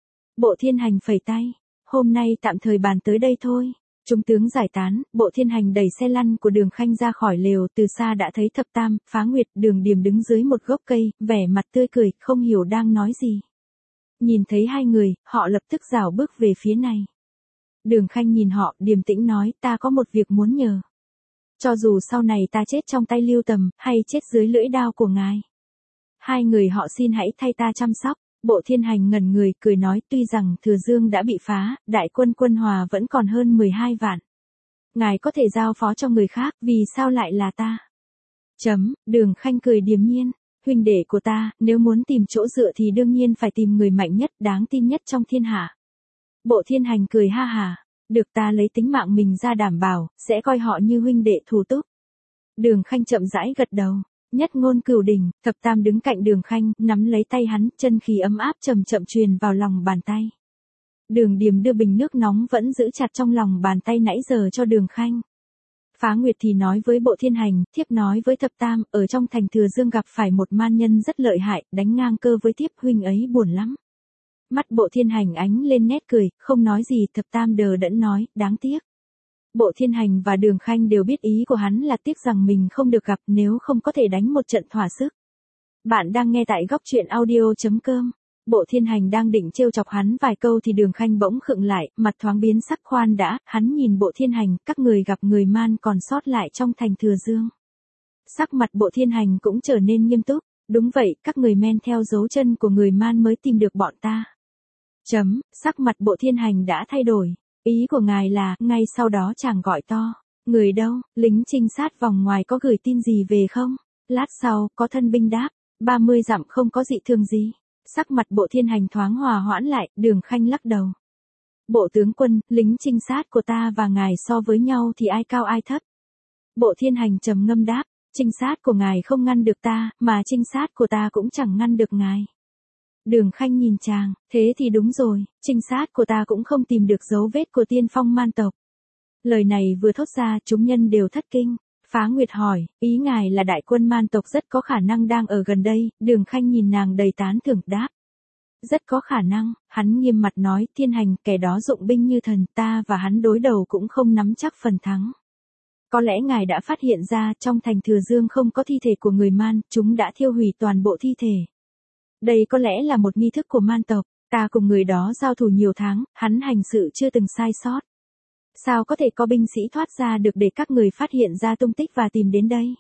Bộ thiên hành phẩy tay. Hôm nay tạm thời bàn tới đây thôi. Trung tướng giải tán, bộ thiên hành đẩy xe lăn của Đường Khanh ra khỏi lều, từ xa đã thấy Thập Tam, Phá Nguyệt, Đường Điềm đứng dưới một gốc cây, vẻ mặt tươi cười, không hiểu đang nói gì. Nhìn thấy hai người, họ lập tức rảo bước về phía này. Đường Khanh nhìn họ, điềm tĩnh nói, ta có một việc muốn nhờ. Cho dù sau này ta chết trong tay Lưu Tầm, hay chết dưới lưỡi đao của ngài. Hai người họ xin hãy thay ta chăm sóc. Bộ thiên hành ngẩn người, cười nói, tuy rằng Thừa Dương đã bị phá, đại quân Quân Hòa vẫn còn hơn 12 vạn. Ngài có thể giao phó cho người khác, vì sao lại là ta? Đường Khanh cười điềm nhiên, huynh đệ của ta, nếu muốn tìm chỗ dựa thì đương nhiên phải tìm người mạnh nhất, đáng tin nhất trong thiên hạ. Bộ thiên hành cười ha hà, Được ta lấy tính mạng mình ra đảm bảo, sẽ coi họ như huynh đệ thù túc. Đường Khanh chậm rãi gật đầu. Nhất ngôn cửu đỉnh, Thập Tam đứng cạnh Đường Khanh, nắm lấy tay hắn, chân khí ấm áp chậm chậm truyền vào lòng bàn tay. Đường Điềm đưa bình nước nóng vẫn giữ chặt trong lòng bàn tay nãy giờ cho Đường Khanh. Phá Nguyệt thì nói với Bộ Thiên Hành, thiếp nói với Thập Tam, ở trong thành Thừa Dương gặp phải một man nhân rất lợi hại, đánh ngang cơ với thiếp, huynh ấy buồn lắm. Mắt Bộ Thiên Hành ánh lên nét cười, không nói gì. Thập Tam đờ đẫn nói, đáng tiếc. Bộ Thiên Hành và Đường Khanh đều biết ý của hắn là tiếc rằng mình không được gặp, nếu không có thể đánh một trận thỏa sức. Bạn đang nghe tại góc truyện audio.com. Bộ Thiên Hành đang định trêu chọc hắn vài câu thì Đường Khanh bỗng khựng lại, mặt thoáng biến sắc. Khoan đã, hắn nhìn Bộ Thiên Hành, các người gặp người man còn sót lại trong thành Thừa Dương. Sắc mặt Bộ Thiên Hành cũng trở nên nghiêm túc. Đúng vậy, các người men theo dấu chân của người man mới tìm được bọn ta. Sắc mặt Bộ Thiên Hành đã thay đổi. Ý của ngài là, ngay sau đó chàng gọi to. Người đâu, lính trinh sát vòng ngoài có gửi tin gì về không? Lát sau, có thân binh đáp. 30 dặm không có dị thường gì. Sắc mặt Bộ Thiên Hành thoáng hòa hoãn lại, Đường Khanh lắc đầu. Bộ tướng quân, lính trinh sát của ta và ngài so với nhau thì ai cao ai thấp? Bộ Thiên Hành trầm ngâm đáp, trinh sát của ngài không ngăn được ta, mà trinh sát của ta cũng chẳng ngăn được ngài. Đường Khanh nhìn chàng, thế thì đúng rồi, trinh sát của ta cũng không tìm được dấu vết của tiên phong man tộc. Lời này vừa thốt ra, chúng nhân đều thất kinh. Phá Nguyệt hỏi, ý ngài là đại quân man tộc rất có khả năng đang ở gần đây. Đường Khanh nhìn nàng đầy tán thưởng đáp. Rất có khả năng, hắn nghiêm mặt nói, Thiên Hành, kẻ đó dụng binh như thần, ta và hắn đối đầu cũng không nắm chắc phần thắng. Có lẽ ngài đã phát hiện ra, trong thành Thừa Dương không có thi thể của người man, chúng đã thiêu hủy toàn bộ thi thể. Đây có lẽ là một nghi thức của man tộc, ta cùng người đó giao thủ nhiều tháng, hắn hành sự chưa từng sai sót. Sao có thể có binh sĩ thoát ra được để các người phát hiện ra tung tích và tìm đến đây?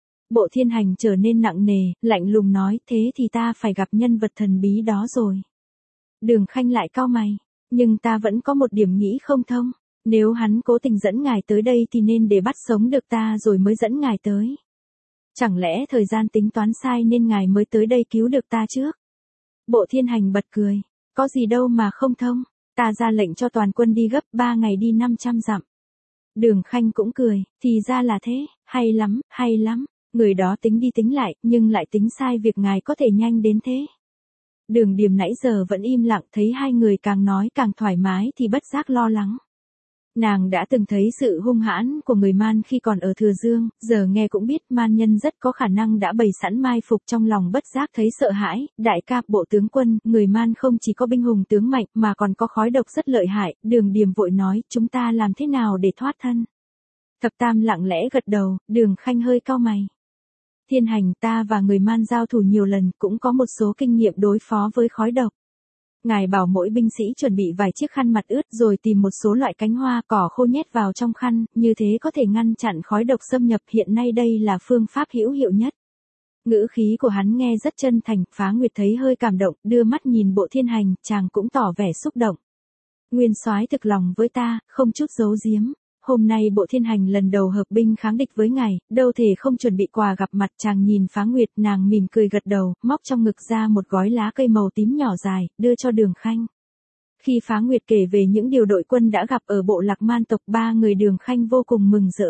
Bộ Thiên Hành trở nên nặng nề, lạnh lùng nói, thế thì ta phải gặp nhân vật thần bí đó rồi. Đường Khanh lại cau mày, nhưng ta vẫn có một điểm nghĩ không thông, nếu hắn cố tình dẫn ngài tới đây thì nên để bắt sống được ta rồi mới dẫn ngài tới. Chẳng lẽ thời gian tính toán sai nên ngài mới tới đây cứu được ta trước? Bộ Thiên Hành bật cười, có gì đâu mà không thông, ta ra lệnh cho toàn quân đi gấp 3 ngày đi 500 dặm. Đường Khanh cũng cười, thì ra là thế, hay lắm, người đó tính đi tính lại, nhưng lại tính sai việc ngài có thể nhanh đến thế. Đường Điềm nãy giờ vẫn im lặng, thấy hai người càng nói càng thoải mái thì bất giác lo lắng. Nàng đã từng thấy sự hung hãn của người man khi còn ở Thừa Dương, giờ nghe cũng biết man nhân rất có khả năng đã bày sẵn mai phục, trong lòng bất giác thấy sợ hãi. Đại ca, Bộ tướng quân, người man không chỉ có binh hùng tướng mạnh mà còn có khói độc rất lợi hại. Đường Điềm vội nói, chúng ta làm thế nào để thoát thân? Thập Tam lặng lẽ gật đầu, Đường Khanh hơi cau mày. Thiên Hành, ta và người man giao thủ nhiều lần, cũng có một số kinh nghiệm đối phó với khói độc. Ngài bảo mỗi binh sĩ chuẩn bị vài chiếc khăn mặt ướt rồi tìm một số loại cánh hoa cỏ khô nhét vào trong khăn, như thế có thể ngăn chặn khói độc xâm nhập, hiện nay đây là phương pháp hữu hiệu nhất. Ngữ khí của hắn nghe rất chân thành, Phá Nguyệt thấy hơi cảm động, đưa mắt nhìn Bộ Thiên Hành, chàng cũng tỏ vẻ xúc động. Nguyên soái thực lòng với ta, không chút giấu giếm. Hôm nay Bộ Thiên Hành lần đầu hợp binh kháng địch với ngài, đâu thể không chuẩn bị quà gặp mặt. Chàng nhìn Phá Nguyệt, nàng mỉm cười gật đầu, móc trong ngực ra một gói lá cây màu tím nhỏ dài, đưa cho Đường Khanh. Khi Phá Nguyệt kể về những điều đội quân đã gặp ở bộ lạc man tộc, ba người Đường Khanh vô cùng mừng rỡ.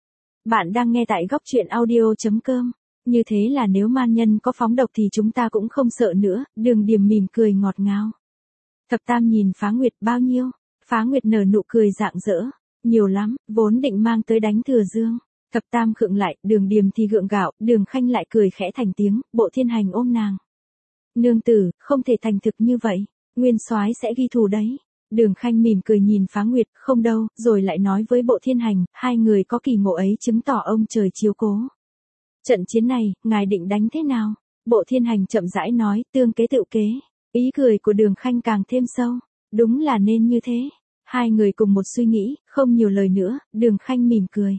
Bạn đang nghe tại góc truyện audio.com. Như thế là nếu man nhân có phóng độc thì chúng ta cũng không sợ nữa. Đường Điềm mỉm cười ngọt ngào. Thập Tam nhìn Phá Nguyệt, bao nhiêu? Phá Nguyệt nở nụ cười rạng rỡ. Nhiều lắm, vốn định mang tới đánh Thừa Dương. Thập Tam khựng lại, Đường Điềm thì gượng gạo, Đường Khanh lại cười khẽ thành tiếng. Bộ Thiên Hành ôm nàng. Nương tử, không thể thành thực như vậy, nguyên soái sẽ ghi thù đấy. Đường Khanh mỉm cười nhìn Phá Nguyệt, không đâu, rồi lại nói với Bộ Thiên Hành, hai người có kỳ ngộ ấy chứng tỏ ông trời chiếu cố. Trận chiến này, ngài định đánh thế nào? Bộ Thiên Hành chậm rãi nói, tương kế tự kế. Ý cười của Đường Khanh càng thêm sâu. Đúng là nên như thế. Hai người cùng một suy nghĩ, không nhiều lời nữa. Đường Khanh mỉm cười.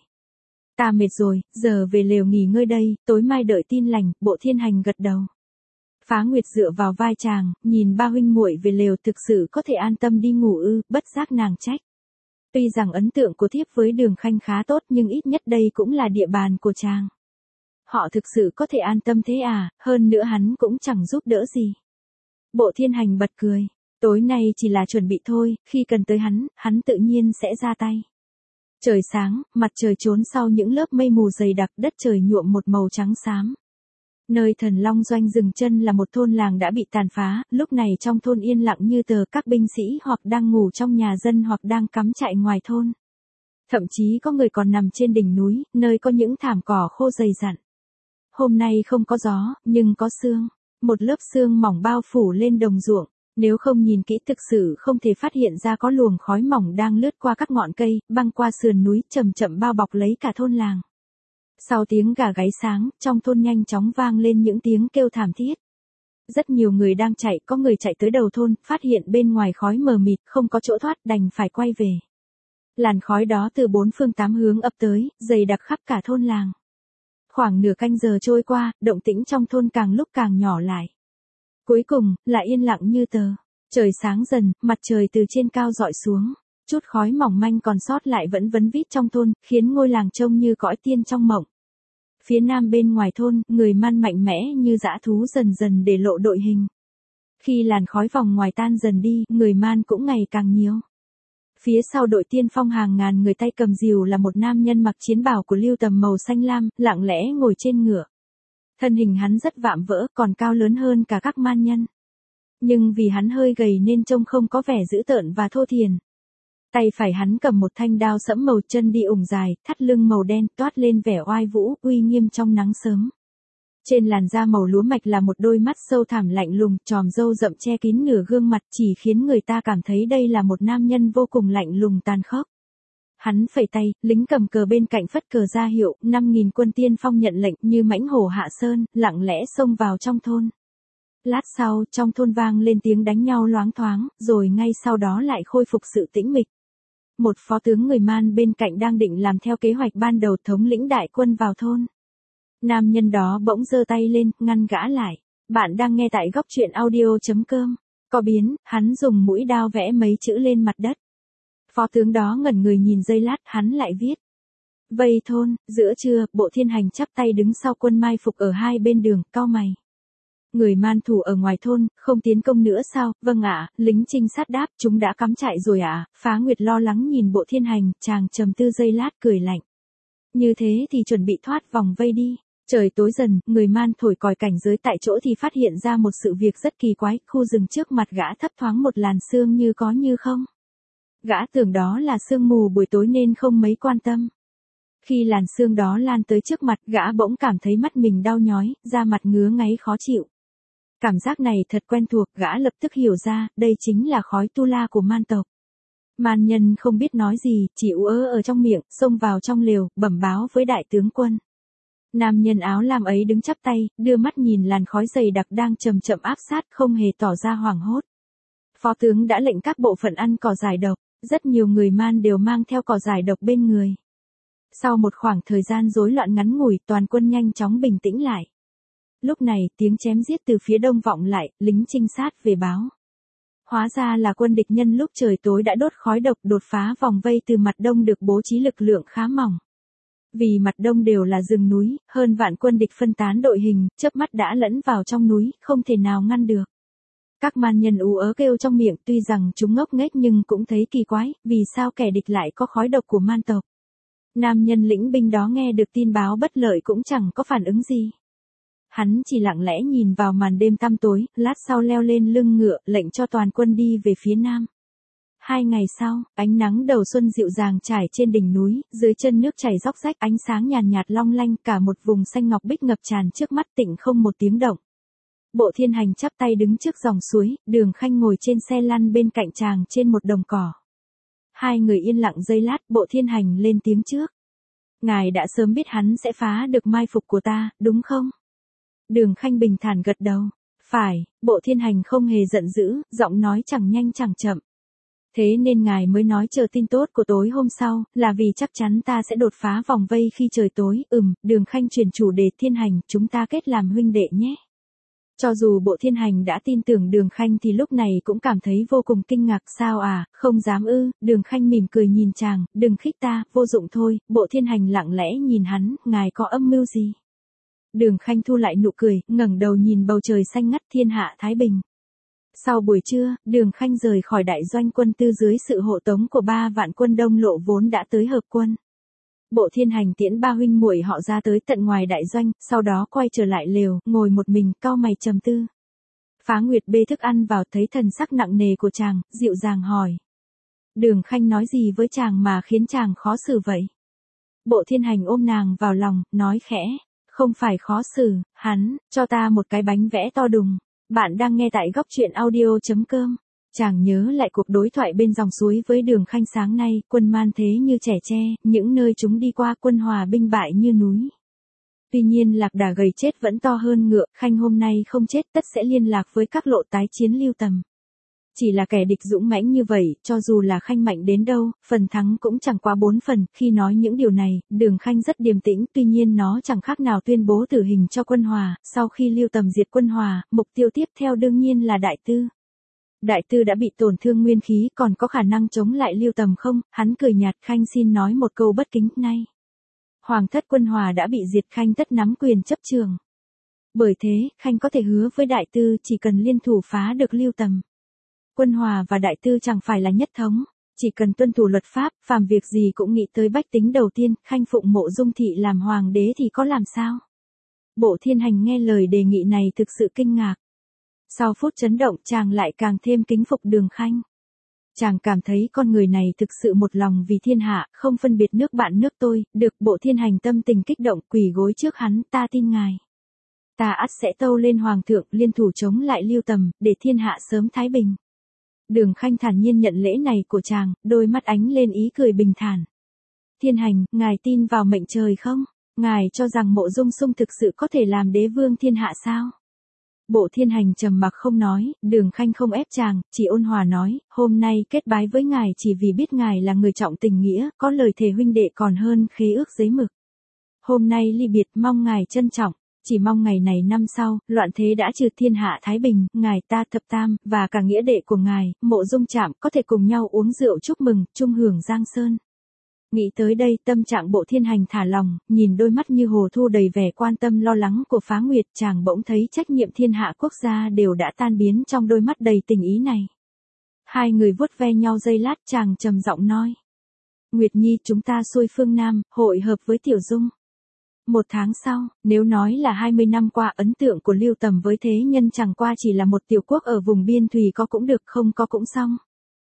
Ta mệt rồi, giờ về lều nghỉ ngơi đây, tối mai đợi tin lành. Bộ Thiên Hành gật đầu. Phá Nguyệt dựa vào vai chàng, nhìn ba huynh muội về lều, thực sự có thể an tâm đi ngủ ư? Bất giác nàng trách. Tuy rằng ấn tượng của thiếp với Đường Khanh khá tốt, nhưng ít nhất đây cũng là địa bàn của chàng. Họ thực sự có thể an tâm thế à? Hơn nữa hắn cũng chẳng giúp đỡ gì. Bộ Thiên Hành bật cười. Tối nay chỉ là chuẩn bị thôi, khi cần tới hắn tự nhiên sẽ ra tay. Trời sáng, mặt trời trốn sau những lớp mây mù dày đặc, đất trời nhuộm một màu trắng xám. Nơi Thần Long Doanh dừng chân là một thôn làng đã bị tàn phá, lúc này trong thôn yên lặng như tờ, các binh sĩ hoặc đang ngủ trong nhà dân hoặc đang cắm trại ngoài thôn. Thậm chí có người còn nằm trên đỉnh núi, nơi có những thảm cỏ khô dày dặn. Hôm nay không có gió, nhưng có sương. Một lớp sương mỏng bao phủ lên đồng ruộng. Nếu không nhìn kỹ thực sự không thể phát hiện ra có luồng khói mỏng đang lướt qua các ngọn cây, băng qua sườn núi, chậm chậm bao bọc lấy cả thôn làng. Sau tiếng gà gáy sáng, trong thôn nhanh chóng vang lên những tiếng kêu thảm thiết. Rất nhiều người đang chạy, có người chạy tới đầu thôn, phát hiện bên ngoài khói mờ mịt, không có chỗ thoát, đành phải quay về. Làn khói đó từ bốn phương tám hướng ập tới, dày đặc khắp cả thôn làng. Khoảng nửa canh giờ trôi qua, động tĩnh trong thôn càng lúc càng nhỏ lại. Cuối cùng, lại yên lặng như tờ. Trời sáng dần, mặt trời từ trên cao rọi xuống. Chút khói mỏng manh còn sót lại vẫn vấn vít trong thôn, khiến ngôi làng trông như cõi tiên trong mộng. Phía nam bên ngoài thôn, người Man mạnh mẽ như dã thú dần dần để lộ đội hình. Khi làn khói vòng ngoài tan dần đi, người Man cũng ngày càng nhiều. Phía sau đội tiên phong hàng ngàn người tay cầm rìu là một nam nhân mặc chiến bào của Lưu Tầm màu xanh lam, lặng lẽ ngồi trên ngựa. Thân hình hắn rất vạm vỡ, còn cao lớn hơn cả các man nhân. Nhưng vì hắn hơi gầy nên trông không có vẻ dữ tợn và thô thiển. Tay phải hắn cầm một thanh đao sẫm màu, chân đi ủng dài, thắt lưng màu đen, toát lên vẻ oai vũ, uy nghiêm trong nắng sớm. Trên làn da màu lúa mạch là một đôi mắt sâu thẳm lạnh lùng, chòm râu rậm che kín nửa gương mặt, chỉ khiến người ta cảm thấy đây là một nam nhân vô cùng lạnh lùng tàn khốc. Hắn phẩy tay, lính cầm cờ bên cạnh phất cờ ra hiệu, 5.000 quân tiên phong nhận lệnh như mãnh hổ hạ sơn, lặng lẽ xông vào trong thôn. Lát sau, trong thôn vang lên tiếng đánh nhau loáng thoáng, rồi ngay sau đó lại khôi phục sự tĩnh mịch. Một phó tướng người Man bên cạnh đang định làm theo kế hoạch ban đầu thống lĩnh đại quân vào thôn. Nam nhân đó bỗng giơ tay lên, ngăn gã lại. Bạn đang nghe tại góc truyện audio.com. Có biến, hắn dùng mũi đao vẽ mấy chữ lên mặt đất. Phó tướng đó ngẩn người nhìn giây lát, hắn lại viết. Vây thôn, giữa trưa, Bộ Thiên Hành chắp tay đứng sau quân mai phục ở hai bên đường, cau mày. Người Man thủ ở ngoài thôn, không tiến công nữa sao? Vâng ạ, lính trinh sát đáp, chúng đã cắm trại rồi ạ. Phá Nguyệt lo lắng nhìn Bộ Thiên Hành, chàng trầm tư giây lát cười lạnh. Như thế thì chuẩn bị thoát vòng vây đi. Trời tối dần, người Man thổi còi cảnh giới tại chỗ thì phát hiện ra một sự việc rất kỳ quái, khu rừng trước mặt gã thấp thoáng một làn sương như có như không. Gã tưởng đó là sương mù buổi tối nên không mấy quan tâm. Khi làn sương đó lan tới trước mặt, gã bỗng cảm thấy mắt mình đau nhói, da mặt ngứa ngáy khó chịu. Cảm giác này thật quen thuộc, gã lập tức hiểu ra, đây chính là khói tu la của Man tộc. Man nhân không biết nói gì, chỉ ú ớ ở trong miệng, xông vào trong lều, bẩm báo với đại tướng quân. Nam nhân áo lam ấy đứng chắp tay, đưa mắt nhìn làn khói dày đặc đang chậm chậm áp sát, không hề tỏ ra hoảng hốt. Phó tướng đã lệnh các bộ phận ăn cỏ giải độc, rất nhiều người Man đều mang theo cỏ giải độc bên người. Sau một khoảng thời gian rối loạn ngắn ngủi, toàn quân nhanh chóng bình tĩnh lại. Lúc này, tiếng chém giết từ phía đông vọng lại, lính trinh sát về báo. Hóa ra là quân địch nhân lúc trời tối đã đốt khói độc đột phá vòng vây từ mặt đông được bố trí lực lượng khá mỏng. Vì mặt đông đều là rừng núi, hơn vạn quân địch phân tán đội hình, chớp mắt đã lẫn vào trong núi, không thể nào ngăn được. Các man nhân ú ớ kêu trong miệng, tuy rằng chúng ngốc nghếch nhưng cũng thấy kỳ quái, vì sao kẻ địch lại có khói độc của Man tộc. Nam nhân lĩnh binh đó nghe được tin báo bất lợi cũng chẳng có phản ứng gì. Hắn chỉ lặng lẽ nhìn vào màn đêm tăm tối, lát sau leo lên lưng ngựa, lệnh cho toàn quân đi về phía nam. 2 ngày sau, ánh nắng đầu xuân dịu dàng trải trên đỉnh núi, dưới chân nước chảy róc rách, ánh sáng nhàn nhạt long lanh, cả một vùng xanh ngọc bích ngập tràn trước mắt, tịnh không một tiếng động. Bộ Thiên Hành chắp tay đứng trước dòng suối, Đường Khanh ngồi trên xe lăn bên cạnh chàng trên một đồng cỏ. Hai người yên lặng giây lát, Bộ Thiên Hành lên tiếng trước. Ngài đã sớm biết hắn sẽ phá được mai phục của ta, đúng không? Đường Khanh bình thản gật đầu. Phải, Bộ Thiên Hành không hề giận dữ, giọng nói chẳng nhanh chẳng chậm. Thế nên ngài mới nói chờ tin tốt của tối hôm sau, là vì chắc chắn ta sẽ đột phá vòng vây khi trời tối. Đường Khanh chuyển chủ đề. Thiên Hành, chúng ta kết làm huynh đệ nhé. Cho dù Bộ Thiên Hành đã tin tưởng Đường Khanh thì lúc này cũng cảm thấy vô cùng kinh ngạc. Sao à, không dám ư? Đường Khanh mỉm cười nhìn chàng, đừng khích ta, vô dụng thôi. Bộ Thiên Hành lặng lẽ nhìn hắn, ngài có âm mưu gì? Đường Khanh thu lại nụ cười, ngẩng đầu nhìn bầu trời xanh ngắt, thiên hạ thái bình. Sau buổi trưa, Đường Khanh rời khỏi đại doanh quân tư dưới sự hộ tống của 3 vạn quân Đông Lộ vốn đã tới hợp quân. Bộ Thiên Hành tiễn 3 huynh muội họ ra tới tận ngoài đại doanh, sau đó quay trở lại lều, ngồi một mình, cau mày trầm tư. Phá Nguyệt bê thức ăn vào, thấy thần sắc nặng nề của chàng, dịu dàng hỏi. Đường Khanh nói gì với chàng mà khiến chàng khó xử vậy? Bộ Thiên Hành ôm nàng vào lòng, nói khẽ. Không phải khó xử, hắn, cho ta một cái bánh vẽ to đùng. Bạn đang nghe tại góc truyện audio.com. Chàng nhớ lại cuộc đối thoại bên dòng suối với Đường Khanh sáng nay, quân man thế như trẻ tre, những nơi chúng đi qua quân hòa binh bại như núi. Tuy nhiên lạc đà gầy chết vẫn to hơn ngựa, Khanh hôm nay không chết tất sẽ liên lạc với các lộ tái chiến Lưu Tầm. Chỉ là kẻ địch dũng mãnh như vậy, cho dù là Khanh mạnh đến đâu, phần thắng cũng chẳng quá 4 phần. Khi nói những điều này, Đường Khanh rất điềm tĩnh, tuy nhiên nó chẳng khác nào tuyên bố tử hình cho quân hòa. Sau khi Lưu Tầm diệt quân hòa, mục tiêu tiếp theo đương nhiên là Đại Tư. Đại Tư đã bị tổn thương nguyên khí, còn có khả năng chống lại Lưu Tầm không? Hắn cười nhạt. Khanh xin nói một câu bất kính, nay Hoàng thất quân hòa đã bị diệt, Khanh tất nắm quyền chấp trường. Bởi thế, Khanh có thể hứa với Đại Tư chỉ cần liên thủ phá được Lưu Tầm. Quân hòa và Đại Tư chẳng phải là nhất thống, chỉ cần tuân thủ luật pháp, phàm việc gì cũng nghĩ tới bách tính đầu tiên. Khanh phụng Mộ Dung thị làm hoàng đế thì có làm sao? Bộ Thiên Hành nghe lời đề nghị này thực sự kinh ngạc. Sau phút chấn động, chàng lại càng thêm kính phục Đường Khanh. Chàng cảm thấy con người này thực sự một lòng vì thiên hạ, không phân biệt nước bạn nước tôi. Được. Bộ Thiên Hành tâm tình kích động, quỳ gối trước hắn. Ta tin ngài. Ta ắt sẽ tâu lên hoàng thượng, liên thủ chống lại Lưu Tầm, để thiên hạ sớm thái bình. Đường Khanh thản nhiên nhận lễ này của chàng, đôi mắt ánh lên ý cười bình thản. Thiên Hành, ngài tin vào mệnh trời không? Ngài cho rằng Mộ Dung Sung thực sự có thể làm đế vương thiên hạ sao? Bộ Thiên Hành trầm mặc không nói. Đường Khanh không ép chàng, chỉ ôn hòa nói. Hôm nay kết bái với ngài chỉ vì biết ngài là người trọng tình nghĩa, có lời thề huynh đệ còn hơn khế ước giấy mực. Hôm nay ly biệt, mong ngài trân trọng. Chỉ mong ngày này năm sau, loạn thế đã trừ, thiên hạ thái bình, ngài, ta, thập tam, và cả nghĩa đệ của ngài, Mộ Dung Trạm, có thể cùng nhau uống rượu chúc mừng, chung hưởng giang sơn. Nghĩ tới đây, tâm trạng Bộ Thiên Hành thả lòng, nhìn đôi mắt như hồ thu đầy vẻ quan tâm lo lắng của Phá Nguyệt, chàng bỗng thấy trách nhiệm thiên hạ quốc gia đều đã tan biến trong đôi mắt đầy tình ý này. Hai người vuốt ve nhau giây lát, chàng trầm giọng nói. Nguyệt Nhi, chúng ta xuôi phương Nam, hội hợp với Tiểu Dung. 1 tháng sau, nếu nói là 20 năm qua ấn tượng của Lưu Tầm với thế nhân chẳng qua chỉ là một tiểu quốc ở vùng biên thùy có cũng được, không có cũng xong.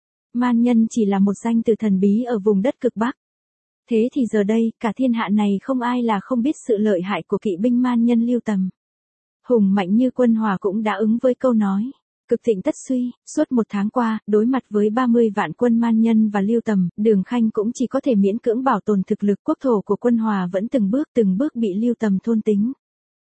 Man nhân chỉ là một danh từ thần bí ở vùng đất cực Bắc. Thế thì giờ đây, cả thiên hạ này không ai là không biết sự lợi hại của kỵ binh man nhân Lưu Tầm. Hùng mạnh như quân hòa cũng đã ứng với câu nói. Cực thịnh tất suy, suốt 1 tháng qua, đối mặt với 30 vạn quân man nhân và Lưu Tầm, Đường Khanh cũng chỉ có thể miễn cưỡng bảo tồn thực lực. Quốc thổ của quân hòa vẫn từng bước bị Lưu Tầm thôn tính.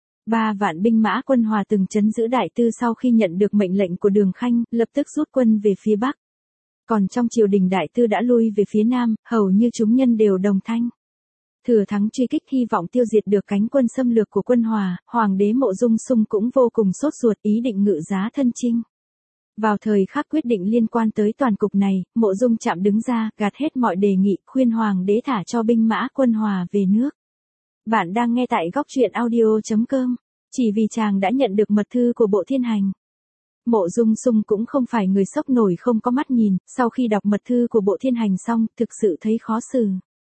3 vạn binh mã quân hòa từng trấn giữ Đại Tư sau khi nhận được mệnh lệnh của Đường Khanh, lập tức rút quân về phía Bắc. Còn trong triều đình Đại Tư đã lui về phía Nam, hầu như chúng nhân đều đồng thanh. Thừa thắng truy kích, hy vọng tiêu diệt được cánh quân xâm lược của quân hòa. Hoàng đế Mộ Dung Sung cũng vô cùng sốt ruột, ý định ngự giá thân chinh. Vào thời khắc quyết định liên quan tới toàn cục này, Mộ Dung Trạm đứng ra, gạt hết mọi đề nghị, khuyên hoàng đế thả cho binh mã quân hòa về nước. Bạn đang nghe tại góc truyện audio.com. Chỉ vì chàng đã nhận được mật thư của Bộ Thiên Hành. Mộ Dung Sung cũng không phải người sốc nổi không có mắt nhìn, sau khi đọc mật thư của Bộ Thiên Hành xong, thực sự thấy khó xử.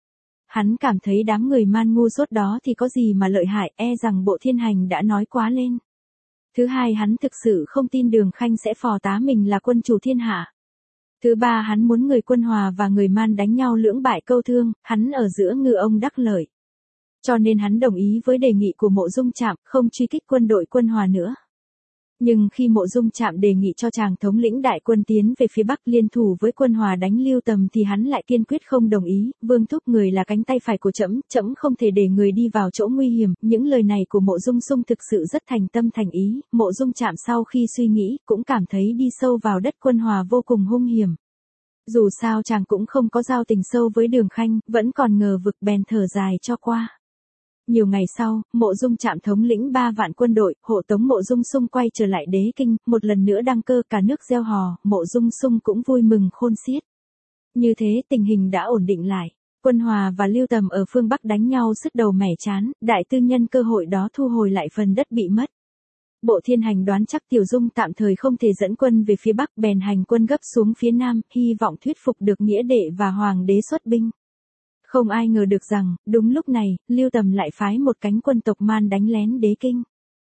Hắn cảm thấy đám người man ngu dốt đó thì có gì mà lợi hại, e rằng Bộ Thiên Hành đã nói quá lên. Thứ hai, hắn thực sự không tin Đường Khanh sẽ phò tá mình là quân chủ thiên hạ. Thứ ba, hắn muốn người quân hòa và người man đánh nhau lưỡng bại câu thương, hắn ở giữa ngư ông đắc lợi. Cho nên hắn đồng ý với đề nghị của Mộ Dung Trạm, không truy kích quân đội quân hòa nữa. Nhưng khi Mộ Dung Trạm đề nghị cho chàng thống lĩnh đại quân tiến về phía Bắc liên thủ với quân hòa đánh Lưu Tầm thì hắn lại kiên quyết không đồng ý. Vương thúc, người là cánh tay phải của trẫm, trẫm không thể để người đi vào chỗ nguy hiểm. Những lời này của Mộ Dung Sung thực sự rất thành tâm thành ý. Mộ Dung Trạm sau khi suy nghĩ cũng cảm thấy đi sâu vào đất quân hòa vô cùng hung hiểm. Dù sao chàng cũng không có giao tình sâu với Đường Khanh, vẫn còn ngờ vực, bèn thở dài cho qua. Nhiều ngày sau, Mộ Dung Trạm thống lĩnh 3 vạn quân đội, hộ tống Mộ Dung Sung quay trở lại đế kinh, một lần nữa đăng cơ, cả nước reo hò, Mộ Dung Sung cũng vui mừng khôn xiết. Như thế tình hình đã ổn định lại. Quân hòa và Lưu Tầm ở phương Bắc đánh nhau sứt đầu mẻ chán, Đại Tư nhân cơ hội đó thu hồi lại phần đất bị mất. Bộ Thiên Hành đoán chắc Tiểu Dung tạm thời không thể dẫn quân về phía Bắc, bèn hành quân gấp xuống phía Nam, hy vọng thuyết phục được nghĩa đệ và hoàng đế xuất binh. Không ai ngờ được rằng, đúng lúc này, Lưu Tầm lại phái một cánh quân tộc Man đánh lén Đế Kinh.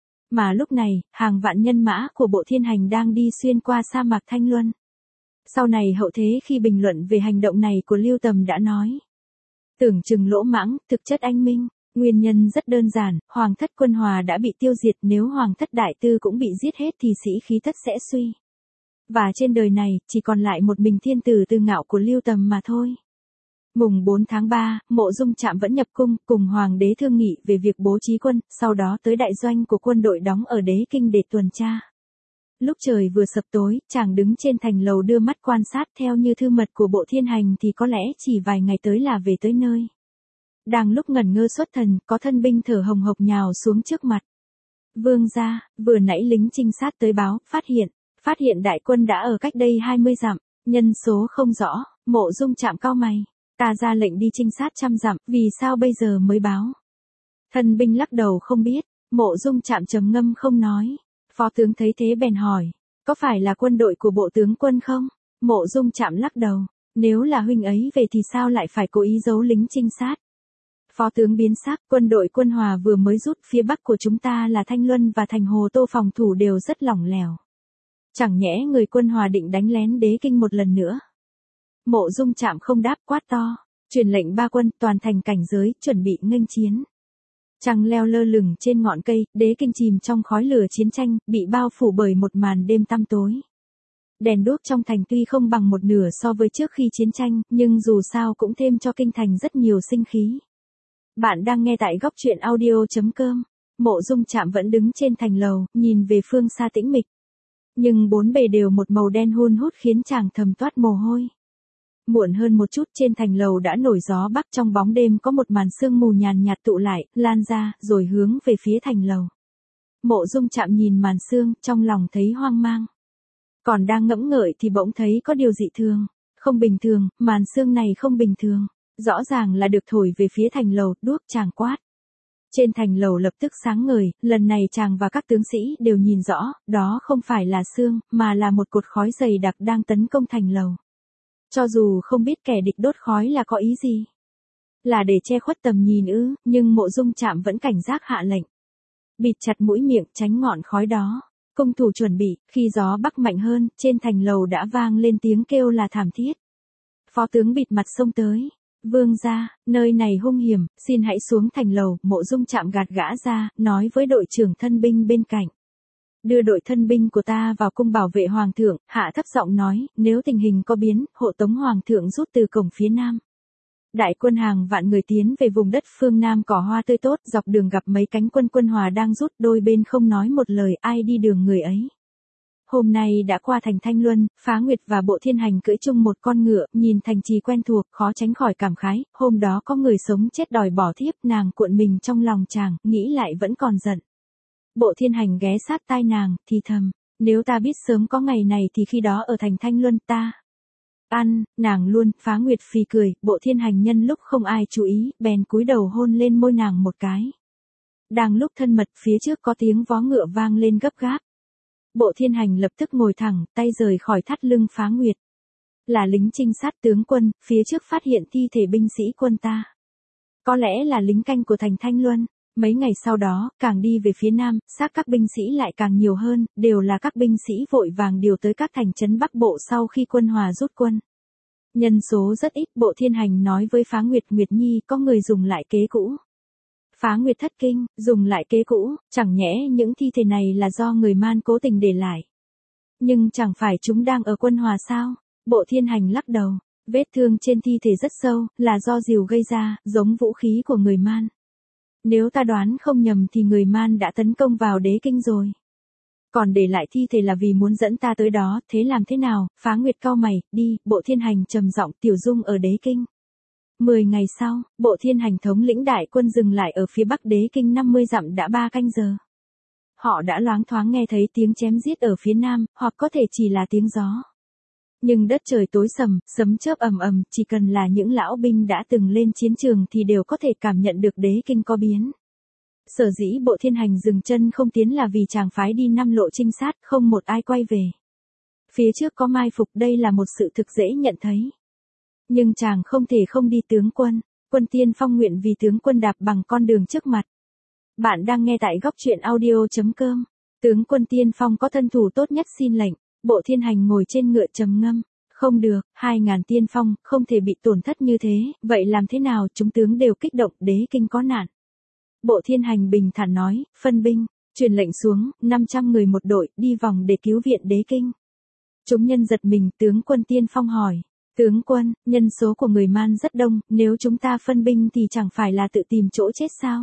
Mà lúc này, hàng vạn nhân mã của Bộ Thiên Hành đang đi xuyên qua sa mạc Thanh Luân. Sau này hậu thế khi bình luận về hành động này của Lưu Tầm đã nói. Tưởng chừng lỗ mãng, thực chất anh minh. Nguyên nhân rất đơn giản, Hoàng thất Quân Hòa đã bị tiêu diệt, nếu Hoàng thất Đại Tư cũng bị giết hết thì sĩ khí thất sẽ suy. Và trên đời này, chỉ còn lại một mình thiên tử tư ngạo của Lưu Tầm mà thôi. Mùng 4 tháng 3, Mộ Dung Trạm vẫn nhập cung, cùng Hoàng đế thương nghị về việc bố trí quân, sau đó tới đại doanh của quân đội đóng ở Đế Kinh để tuần tra. Lúc trời vừa sập tối, chàng đứng trên thành lầu đưa mắt quan sát, theo như thư mật của Bộ Thiên Hành thì có lẽ chỉ vài ngày tới là về tới nơi. Đang lúc ngẩn ngơ xuất thần, có thân binh thở hồng hộc nhào xuống trước mặt. Vương gia, vừa nãy lính trinh sát tới báo, phát hiện đại quân đã ở cách đây 20 dặm, nhân số không rõ. Mộ Dung Trạm cau mày, ta ra lệnh đi trinh sát 100 dặm, vì sao bây giờ mới báo? Thân binh lắc đầu không biết. Mộ Dung Trạm trầm ngâm không nói. Phó tướng thấy thế bèn hỏi, có phải là quân đội của Bộ tướng quân không? Mộ Dung Trạm lắc đầu, nếu là huynh ấy về thì sao lại phải cố ý giấu lính trinh sát? Phó tướng biến sắc, quân đội Quân Hòa vừa mới rút, phía bắc của chúng ta là Thanh Luân và thành Hồ Tô phòng thủ đều rất lỏng lẻo. Chẳng nhẽ người Quân Hòa định đánh lén Đế Kinh một lần nữa? Mộ Dung Trạm không đáp, quát to, truyền lệnh ba quân, toàn thành cảnh giới, chuẩn bị nghênh chiến. Trăng leo lơ lửng trên ngọn cây, Đế Kinh chìm trong khói lửa chiến tranh, bị bao phủ bởi một màn đêm tăm tối. Đèn đuốc trong thành tuy không bằng một nửa so với trước khi chiến tranh, nhưng dù sao cũng thêm cho kinh thành rất nhiều sinh khí. Bạn đang nghe tại góc truyện audio.com. Mộ Dung Trạm vẫn đứng trên thành lầu, nhìn về phương xa tĩnh mịch. Nhưng bốn bề đều một màu đen hun hút khiến chàng thầm toát mồ hôi. Muộn hơn một chút, trên thành lầu đã nổi gió bắc, trong bóng đêm có một màn sương mù nhàn nhạt tụ lại, lan ra, rồi hướng về phía thành lầu. Mộ Dung Trạm nhìn màn sương, trong lòng thấy hoang mang. Còn đang ngẫm ngợi thì bỗng thấy có điều dị thường. Không bình thường, màn sương này không bình thường. Rõ ràng là được thổi về phía thành lầu, đuốc chàng quát. Trên thành lầu lập tức sáng ngời, lần này chàng và các tướng sĩ đều nhìn rõ, đó không phải là sương, mà là một cột khói dày đặc đang tấn công thành lầu. Cho dù không biết kẻ địch đốt khói là có ý gì, là để che khuất tầm nhìn ư, nhưng Mộ Dung Trạm vẫn cảnh giác hạ lệnh. Bịt chặt mũi miệng, tránh ngọn khói đó. Cung thủ chuẩn bị, khi gió bắc mạnh hơn, trên thành lầu đã vang lên tiếng kêu là thảm thiết. Phó tướng bịt mặt xông tới. Vương gia, nơi này hung hiểm, xin hãy xuống thành lầu. Mộ Dung Trạm gạt gã ra, nói với đội trưởng thân binh bên cạnh. Đưa đội thân binh của ta vào cung bảo vệ hoàng thượng, hạ thấp giọng nói, nếu tình hình có biến, hộ tống hoàng thượng rút từ cổng phía nam. Đại quân hàng vạn người tiến về vùng đất phương Nam cỏ hoa tươi tốt, dọc đường gặp mấy cánh quân Quân Hòa đang rút, đôi bên không nói một lời, ai đi đường người ấy. Hôm nay đã qua thành Thanh Luân, Phá Nguyệt và Bộ Thiên Hành cưỡi chung một con ngựa, nhìn thành trì quen thuộc, khó tránh khỏi cảm khái, hôm đó có người sống chết đòi bỏ thiếp, nàng cuộn mình trong lòng chàng, nghĩ lại vẫn còn giận. Bộ Thiên Hành ghé sát tai nàng, thì thầm, nếu ta biết sớm có ngày này thì khi đó ở thành Thanh Luân ta ăn, nàng luôn. Phá Nguyệt phì cười, Bộ Thiên Hành nhân lúc không ai chú ý, bèn cúi đầu hôn lên môi nàng một cái. Đang lúc thân mật, phía trước có tiếng vó ngựa vang lên gấp gáp. Bộ Thiên Hành lập tức ngồi thẳng, tay rời khỏi thắt lưng Phá Nguyệt. Là lính trinh sát tướng quân, phía trước phát hiện thi thể binh sĩ quân ta. Có lẽ là lính canh của thành Thanh Luân. Mấy ngày sau đó, càng đi về phía nam, xác các binh sĩ lại càng nhiều hơn, đều là các binh sĩ vội vàng điều tới các thành trấn Bắc Bộ sau khi Quân Hòa rút quân. Nhân số rất ít. Bộ Thiên Hành nói với Phá Nguyệt, Nguyệt Nhi, có người dùng lại kế cũ. Phá Nguyệt thất kinh, dùng lại kế cũ, chẳng nhẽ những thi thể này là do người Man cố tình để lại. Nhưng chẳng phải chúng đang ở Quân Hòa sao? Bộ Thiên Hành lắc đầu, vết thương trên thi thể rất sâu, là do rìu gây ra, giống vũ khí của người Man. Nếu ta đoán không nhầm thì người Man đã tấn công vào Đế Kinh rồi. Còn để lại thi thể là vì muốn dẫn ta tới đó, thế làm thế nào? Phá Nguyệt cau mày, đi. Bộ Thiên Hành trầm giọng, Tiểu Dung ở Đế Kinh. 10 ngày sau, Bộ Thiên Hành thống lĩnh đại quân dừng lại ở phía bắc Đế Kinh 50 dặm đã 3 canh giờ. Họ đã loáng thoáng nghe thấy tiếng chém giết ở phía nam, hoặc có thể chỉ là tiếng gió. Nhưng đất trời tối sầm, sấm chớp ầm ầm, chỉ cần là những lão binh đã từng lên chiến trường thì đều có thể cảm nhận được Đế Kinh có biến. Sở dĩ Bộ Thiên Hành dừng chân không tiến là vì chàng phái đi 5 lộ trinh sát, không một ai quay về. Phía trước có mai phục, đây là một sự thực dễ nhận thấy. Nhưng chàng không thể không đi tướng quân. Quân Tiên Phong nguyện vì tướng quân đạp bằng con đường trước mặt. Bạn đang nghe tại góc truyện audio.com. Tướng quân Tiên Phong có thân thủ tốt nhất xin lệnh. Bộ Thiên Hành ngồi trên ngựa trầm ngâm. Không được, 2.000 tiên phong, không thể bị tổn thất như thế, vậy làm thế nào, chúng tướng đều kích động, đế kinh có nạn. Bộ Thiên Hành bình thản nói, phân binh, truyền lệnh xuống, 500 người một đội, đi vòng để cứu viện đế kinh. Chúng nhân giật mình, tướng quân Tiên Phong hỏi, tướng quân, nhân số của người Man rất đông, nếu chúng ta phân binh thì chẳng phải là tự tìm chỗ chết sao?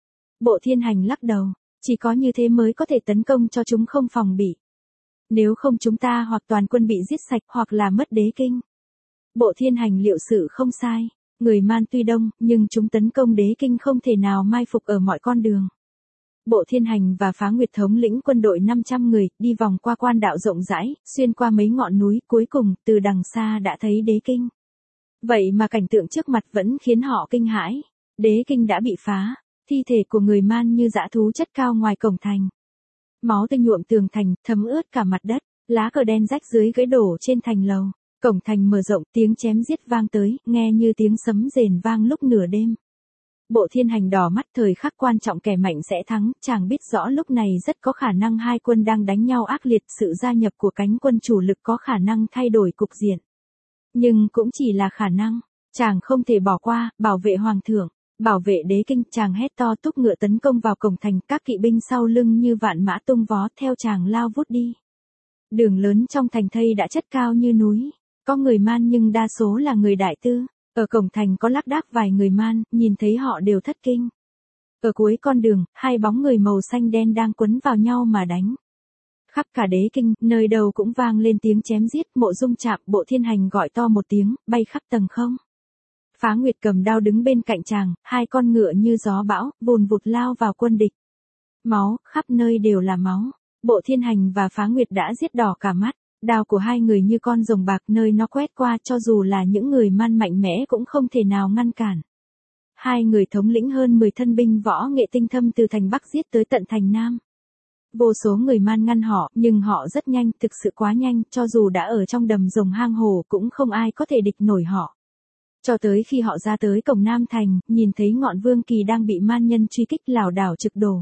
Bộ Thiên Hành lắc đầu, chỉ có như thế mới có thể tấn công cho chúng không phòng bị. Nếu không chúng ta hoặc toàn quân bị giết sạch hoặc là mất đế kinh. Bộ Thiên Hành liệu sự không sai. Người Man tuy đông, nhưng chúng tấn công đế kinh không thể nào mai phục ở mọi con đường. Bộ Thiên Hành và Phá Nguyệt thống lĩnh quân đội 500 người, đi vòng qua quan đạo rộng rãi, xuyên qua mấy ngọn núi, cuối cùng, từ đằng xa đã thấy đế kinh. Vậy mà cảnh tượng trước mặt vẫn khiến họ kinh hãi. Đế kinh đã bị phá, thi thể của người Man như dã thú chất cao ngoài cổng thành. Máu tươi nhuộm tường thành, thấm ướt cả mặt đất, lá cờ đen rách dưới gãy đổ trên thành lầu. Cổng thành mở rộng, tiếng chém giết vang tới, nghe như tiếng sấm rền vang lúc nửa đêm. Bộ Thiên Hành đỏ mắt, thời khắc quan trọng kẻ mạnh sẽ thắng, chàng biết rõ lúc này rất có khả năng hai quân đang đánh nhau ác liệt, sự gia nhập của cánh quân chủ lực có khả năng thay đổi cục diện. Nhưng cũng chỉ là khả năng, chàng không thể bỏ qua, bảo vệ hoàng thượng, bảo vệ đế kinh, chàng hét to túc ngựa tấn công vào cổng thành, các kỵ binh sau lưng như vạn mã tung vó theo chàng lao vút đi. Đường lớn trong thành thây đã chất cao như núi. Có người Man nhưng đa số là người Đại Tư. Ở cổng thành có lác đác vài người Man, nhìn thấy họ đều thất kinh. Ở cuối con đường, hai bóng người màu xanh đen đang quấn vào nhau mà đánh. Khắp cả đế kinh, nơi đầu cũng vang lên tiếng chém giết, Mộ Dung chạm, Bộ Thiên Hành gọi to một tiếng, bay khắp tầng không. Phá Nguyệt cầm đao đứng bên cạnh chàng, hai con ngựa như gió bão, vùn vụt lao vào quân địch. Máu, khắp nơi đều là máu. Bộ Thiên Hành và Phá Nguyệt đã giết đỏ cả mắt. Đao của hai người như con rồng bạc, nơi nó quét qua cho dù là những người Man mạnh mẽ cũng không thể nào ngăn cản. Hai người thống lĩnh hơn 10 thân binh võ nghệ tinh thâm từ thành Bắc giết tới tận thành Nam. Vô số người Man ngăn họ, nhưng họ rất nhanh, thực sự quá nhanh, cho dù đã ở trong đầm rồng hang hồ cũng không ai có thể địch nổi họ. Cho tới khi họ ra tới cổng Nam thành, nhìn thấy ngọn Vương Kỳ đang bị Man nhân truy kích lảo đảo trực đổ.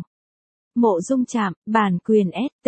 Mộ Dung chạm, bản quyền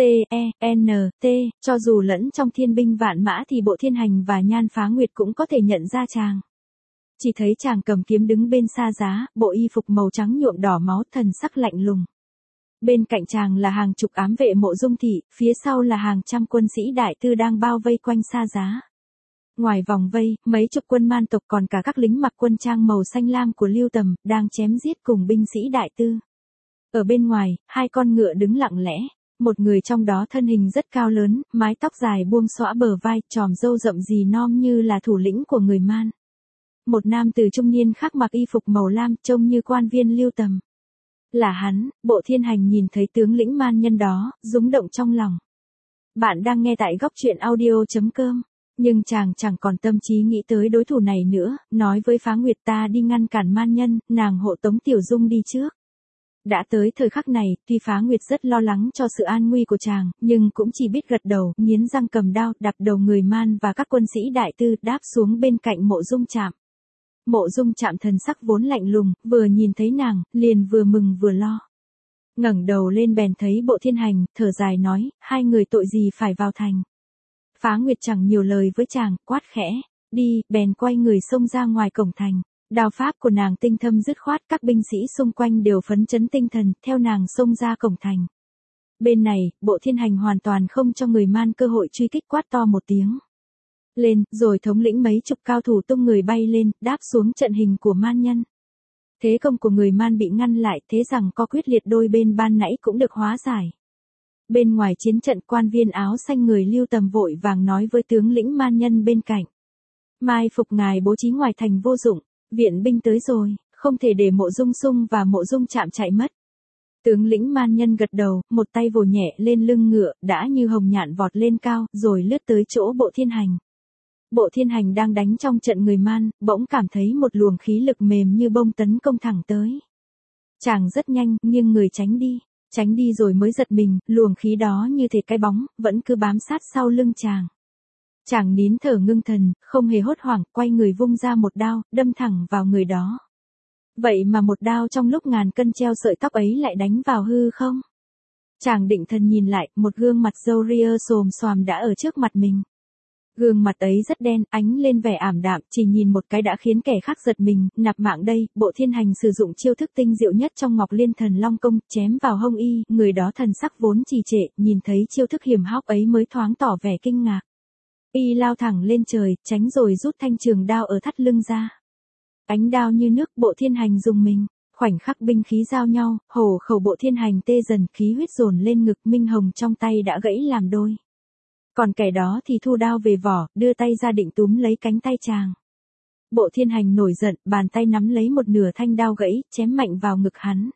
S-T-E-N-T, cho dù lẫn trong thiên binh vạn mã thì Bộ Thiên Hành và Nhan Phá Nguyệt cũng có thể nhận ra chàng. Chỉ thấy chàng cầm kiếm đứng bên xa giá, bộ y phục màu trắng nhuộm đỏ máu, thần sắc lạnh lùng. Bên cạnh chàng là hàng chục ám vệ Mộ Dung thị, phía sau là hàng trăm quân sĩ Đại Tư đang bao vây quanh xa giá. Ngoài vòng vây, mấy chục quân Man tộc còn cả các lính mặc quân trang màu xanh lam của Lưu Tầm, đang chém giết cùng binh sĩ Đại Tư. Ở bên ngoài, hai con ngựa đứng lặng lẽ, một người trong đó thân hình rất cao lớn, mái tóc dài buông xõa bờ vai, tròm râu rậm rì non như là thủ lĩnh của người Man. Một nam tử trung niên khác mặc y phục màu lam, trông như quan viên Lưu Tầm. Là hắn. Bộ Thiên Hành nhìn thấy tướng lĩnh Man nhân đó, rúng động trong lòng. Bạn đang nghe tại góc truyện audio.com. Nhưng chàng chẳng còn tâm trí nghĩ tới đối thủ này nữa, nói với Phá Nguyệt ta đi ngăn cản Man nhân, nàng hộ tống Tiểu Dung đi trước. Đã tới thời khắc này, tuy Phá Nguyệt rất lo lắng cho sự an nguy của chàng, nhưng cũng chỉ biết gật đầu, nghiến răng cầm đao, đập đầu người Man và các quân sĩ Đại Tư, đáp xuống bên cạnh Mộ Dung chạm. Mộ Dung chạm thần sắc vốn lạnh lùng, vừa nhìn thấy nàng, liền vừa mừng vừa lo. Ngẩng đầu lên bèn thấy Bộ Thiên Hành, thở dài nói, hai người tội gì phải vào thành. Phá Nguyệt chẳng nhiều lời với chàng, quát khẽ, đi, bèn quay người xông ra ngoài cổng thành. Đao pháp của nàng tinh thâm dứt khoát, các binh sĩ xung quanh đều phấn chấn tinh thần, theo nàng xông ra cổng thành. Bên này, Bộ Thiên Hành hoàn toàn không cho người Man cơ hội truy kích, quát to một tiếng. Lên, rồi thống lĩnh mấy chục cao thủ tung người bay lên, đáp xuống trận hình của Man nhân. Thế công của người Man bị ngăn lại, thế rằng có quyết liệt đôi bên ban nãy cũng được hóa giải. Bên ngoài chiến trận, quan viên áo xanh người Lưu Tầm vội vàng nói với tướng lĩnh Man nhân bên cạnh. Mai phục ngài bố trí ngoài thành vô dụng, viện binh tới rồi, không thể để Mộ Dung Sung và Mộ Dung chạm chạy mất. Tướng lĩnh Man nhân gật đầu, một tay vồ nhẹ lên lưng ngựa, đã như hồng nhạn vọt lên cao, rồi lướt tới chỗ Bộ Thiên Hành. Bộ Thiên Hành đang đánh trong trận người Man, bỗng cảm thấy một luồng khí lực mềm như bông tấn công thẳng tới. Chàng rất nhanh, nghiêng người tránh đi rồi mới giật mình, luồng khí đó như thể cái bóng, vẫn cứ bám sát sau lưng chàng. Chàng nín thở ngưng thần, không hề hốt hoảng, quay người vung ra một đao, đâm thẳng vào người đó. Vậy mà một đao trong lúc ngàn cân treo sợi tóc ấy lại đánh vào hư không? Chàng định thần nhìn lại, một gương mặt râu ria xồm xoàm đã ở trước mặt mình. Gương mặt ấy rất đen, ánh lên vẻ ảm đạm, chỉ nhìn một cái đã khiến kẻ khác giật mình, nạp mạng đây, Bộ Thiên Hành sử dụng chiêu thức tinh diệu nhất trong Ngọc Liên Thần Long Công, chém vào hông y, người đó thần sắc vốn trì trệ, nhìn thấy chiêu thức hiểm hóc ấy mới thoáng tỏ vẻ kinh ngạc. Y lao thẳng lên trời, tránh rồi rút thanh trường đao ở thắt lưng ra. Ánh đao như nước, Bộ Thiên Hành dùng mình. Khoảnh khắc binh khí giao nhau, hổ khẩu Bộ Thiên Hành tê dần, khí huyết dồn lên ngực, minh hồng trong tay đã gãy làm đôi. Còn kẻ đó thì thu đao về vỏ, đưa tay ra định túm lấy cánh tay chàng. Bộ Thiên Hành nổi giận, bàn tay nắm lấy một nửa thanh đao gãy, chém mạnh vào ngực hắn.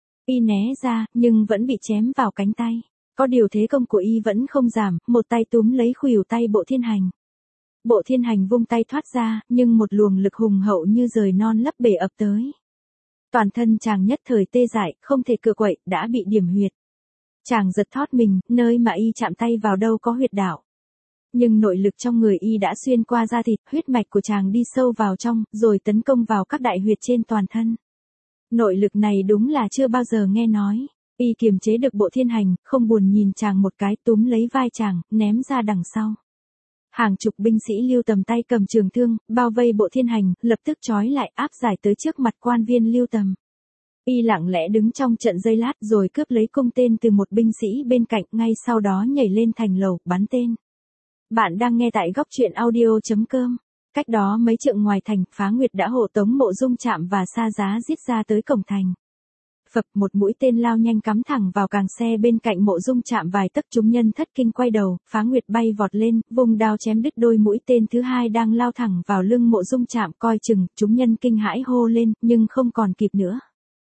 Y né ra, nhưng vẫn bị chém vào cánh tay. Có điều thế công của y vẫn không giảm, một tay túm lấy khuỷu tay Bộ Thiên Hành. Bộ Thiên Hành vung tay thoát ra, nhưng một luồng lực hùng hậu như rời non lấp bể ập tới. Toàn thân chàng nhất thời tê dại, không thể cựa quậy, đã bị điểm huyệt. Chàng giật thót mình, nơi mà y chạm tay vào đâu có huyệt đạo. Nhưng nội lực trong người y đã xuyên qua da thịt, huyết mạch của chàng đi sâu vào trong, rồi tấn công vào các đại huyệt trên toàn thân. Nội lực này đúng là chưa bao giờ nghe nói. Y kiềm chế được Bộ Thiên Hành, không buồn nhìn chàng một cái, túm lấy vai chàng, ném ra đằng sau. Hàng chục binh sĩ Lưu Tầm tay cầm trường thương, bao vây Bộ Thiên Hành, lập tức trói lại áp giải tới trước mặt quan viên Lưu Tầm. Y lặng lẽ đứng trong trận giây lát rồi cướp lấy cung tên từ một binh sĩ bên cạnh, ngay sau đó nhảy lên thành lầu, bắn tên. Bạn đang nghe tại góc truyện audio.com. Cách đó mấy trượng ngoài thành, Phá Nguyệt đã hộ tống Mộ Dung Trạm và Sa Giá giết ra tới cổng thành. Phập, một mũi tên lao nhanh cắm thẳng vào càng xe bên cạnh Mộ Dung Trạm vài tấc, chúng nhân thất kinh quay đầu, Phá Nguyệt bay vọt lên, vùng đao chém đứt đôi mũi tên thứ hai đang lao thẳng vào lưng Mộ Dung Trạm, coi chừng, chúng nhân kinh hãi hô lên, nhưng không còn kịp nữa.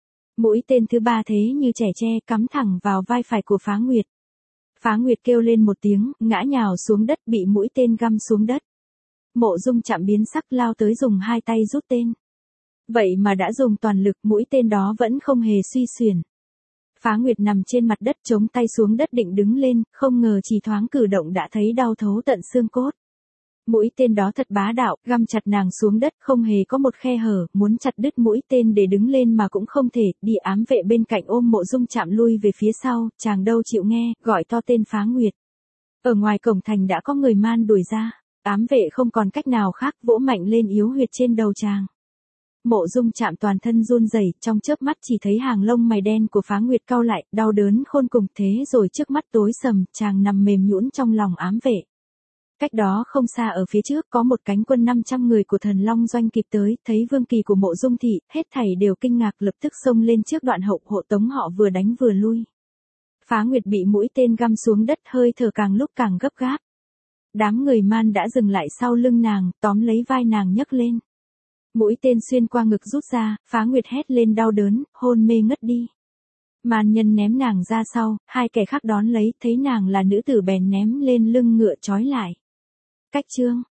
Mũi tên thứ ba thế như trẻ tre cắm thẳng vào vai phải của Phá Nguyệt. Phá Nguyệt kêu lên một tiếng, ngã nhào xuống đất, bị mũi tên găm xuống đất. Mộ Dung Trạm biến sắc lao tới dùng hai tay rút tên. Vậy mà đã dùng toàn lực, mũi tên đó vẫn không hề suy xuyển. Phá Nguyệt nằm trên mặt đất chống tay xuống đất định đứng lên, không ngờ chỉ thoáng cử động đã thấy đau thấu tận xương cốt. Mũi tên đó thật bá đạo, găm chặt nàng xuống đất, không hề có một khe hở, muốn chặt đứt mũi tên để đứng lên mà cũng không thể, đi ám vệ bên cạnh ôm Mộ Dung Trạm lui về phía sau, chàng đâu chịu nghe, gọi to tên Phá Nguyệt. Ở ngoài cổng thành đã có người man đuổi ra, ám vệ không còn cách nào khác, vỗ mạnh lên yếu huyệt trên đầu chàng. Mộ Dung Trạm toàn thân run rẩy, trong chớp mắt chỉ thấy hàng lông mày đen của Phá Nguyệt cau lại, đau đớn khôn cùng, thế rồi trước mắt tối sầm, chàng nằm mềm nhũn trong lòng ám vệ. Cách đó không xa ở phía trước có một cánh quân 500 người của Thần Long Doanh kịp tới, thấy vương kỳ của Mộ Dung thị, hết thảy đều kinh ngạc, lập tức xông lên trước đoạn hậu, hộ tống họ vừa đánh vừa lui. Phá Nguyệt bị mũi tên găm xuống đất, hơi thở càng lúc càng gấp gáp. Đám người man đã dừng lại sau lưng nàng, tóm lấy vai nàng nhấc lên. Mũi tên xuyên qua ngực rút ra, Phá Nguyệt hét lên đau đớn, hôn mê ngất đi. Man nhân ném nàng ra sau, hai kẻ khác đón lấy, thấy nàng là nữ tử bèn ném lên lưng ngựa trói lại. Cách chương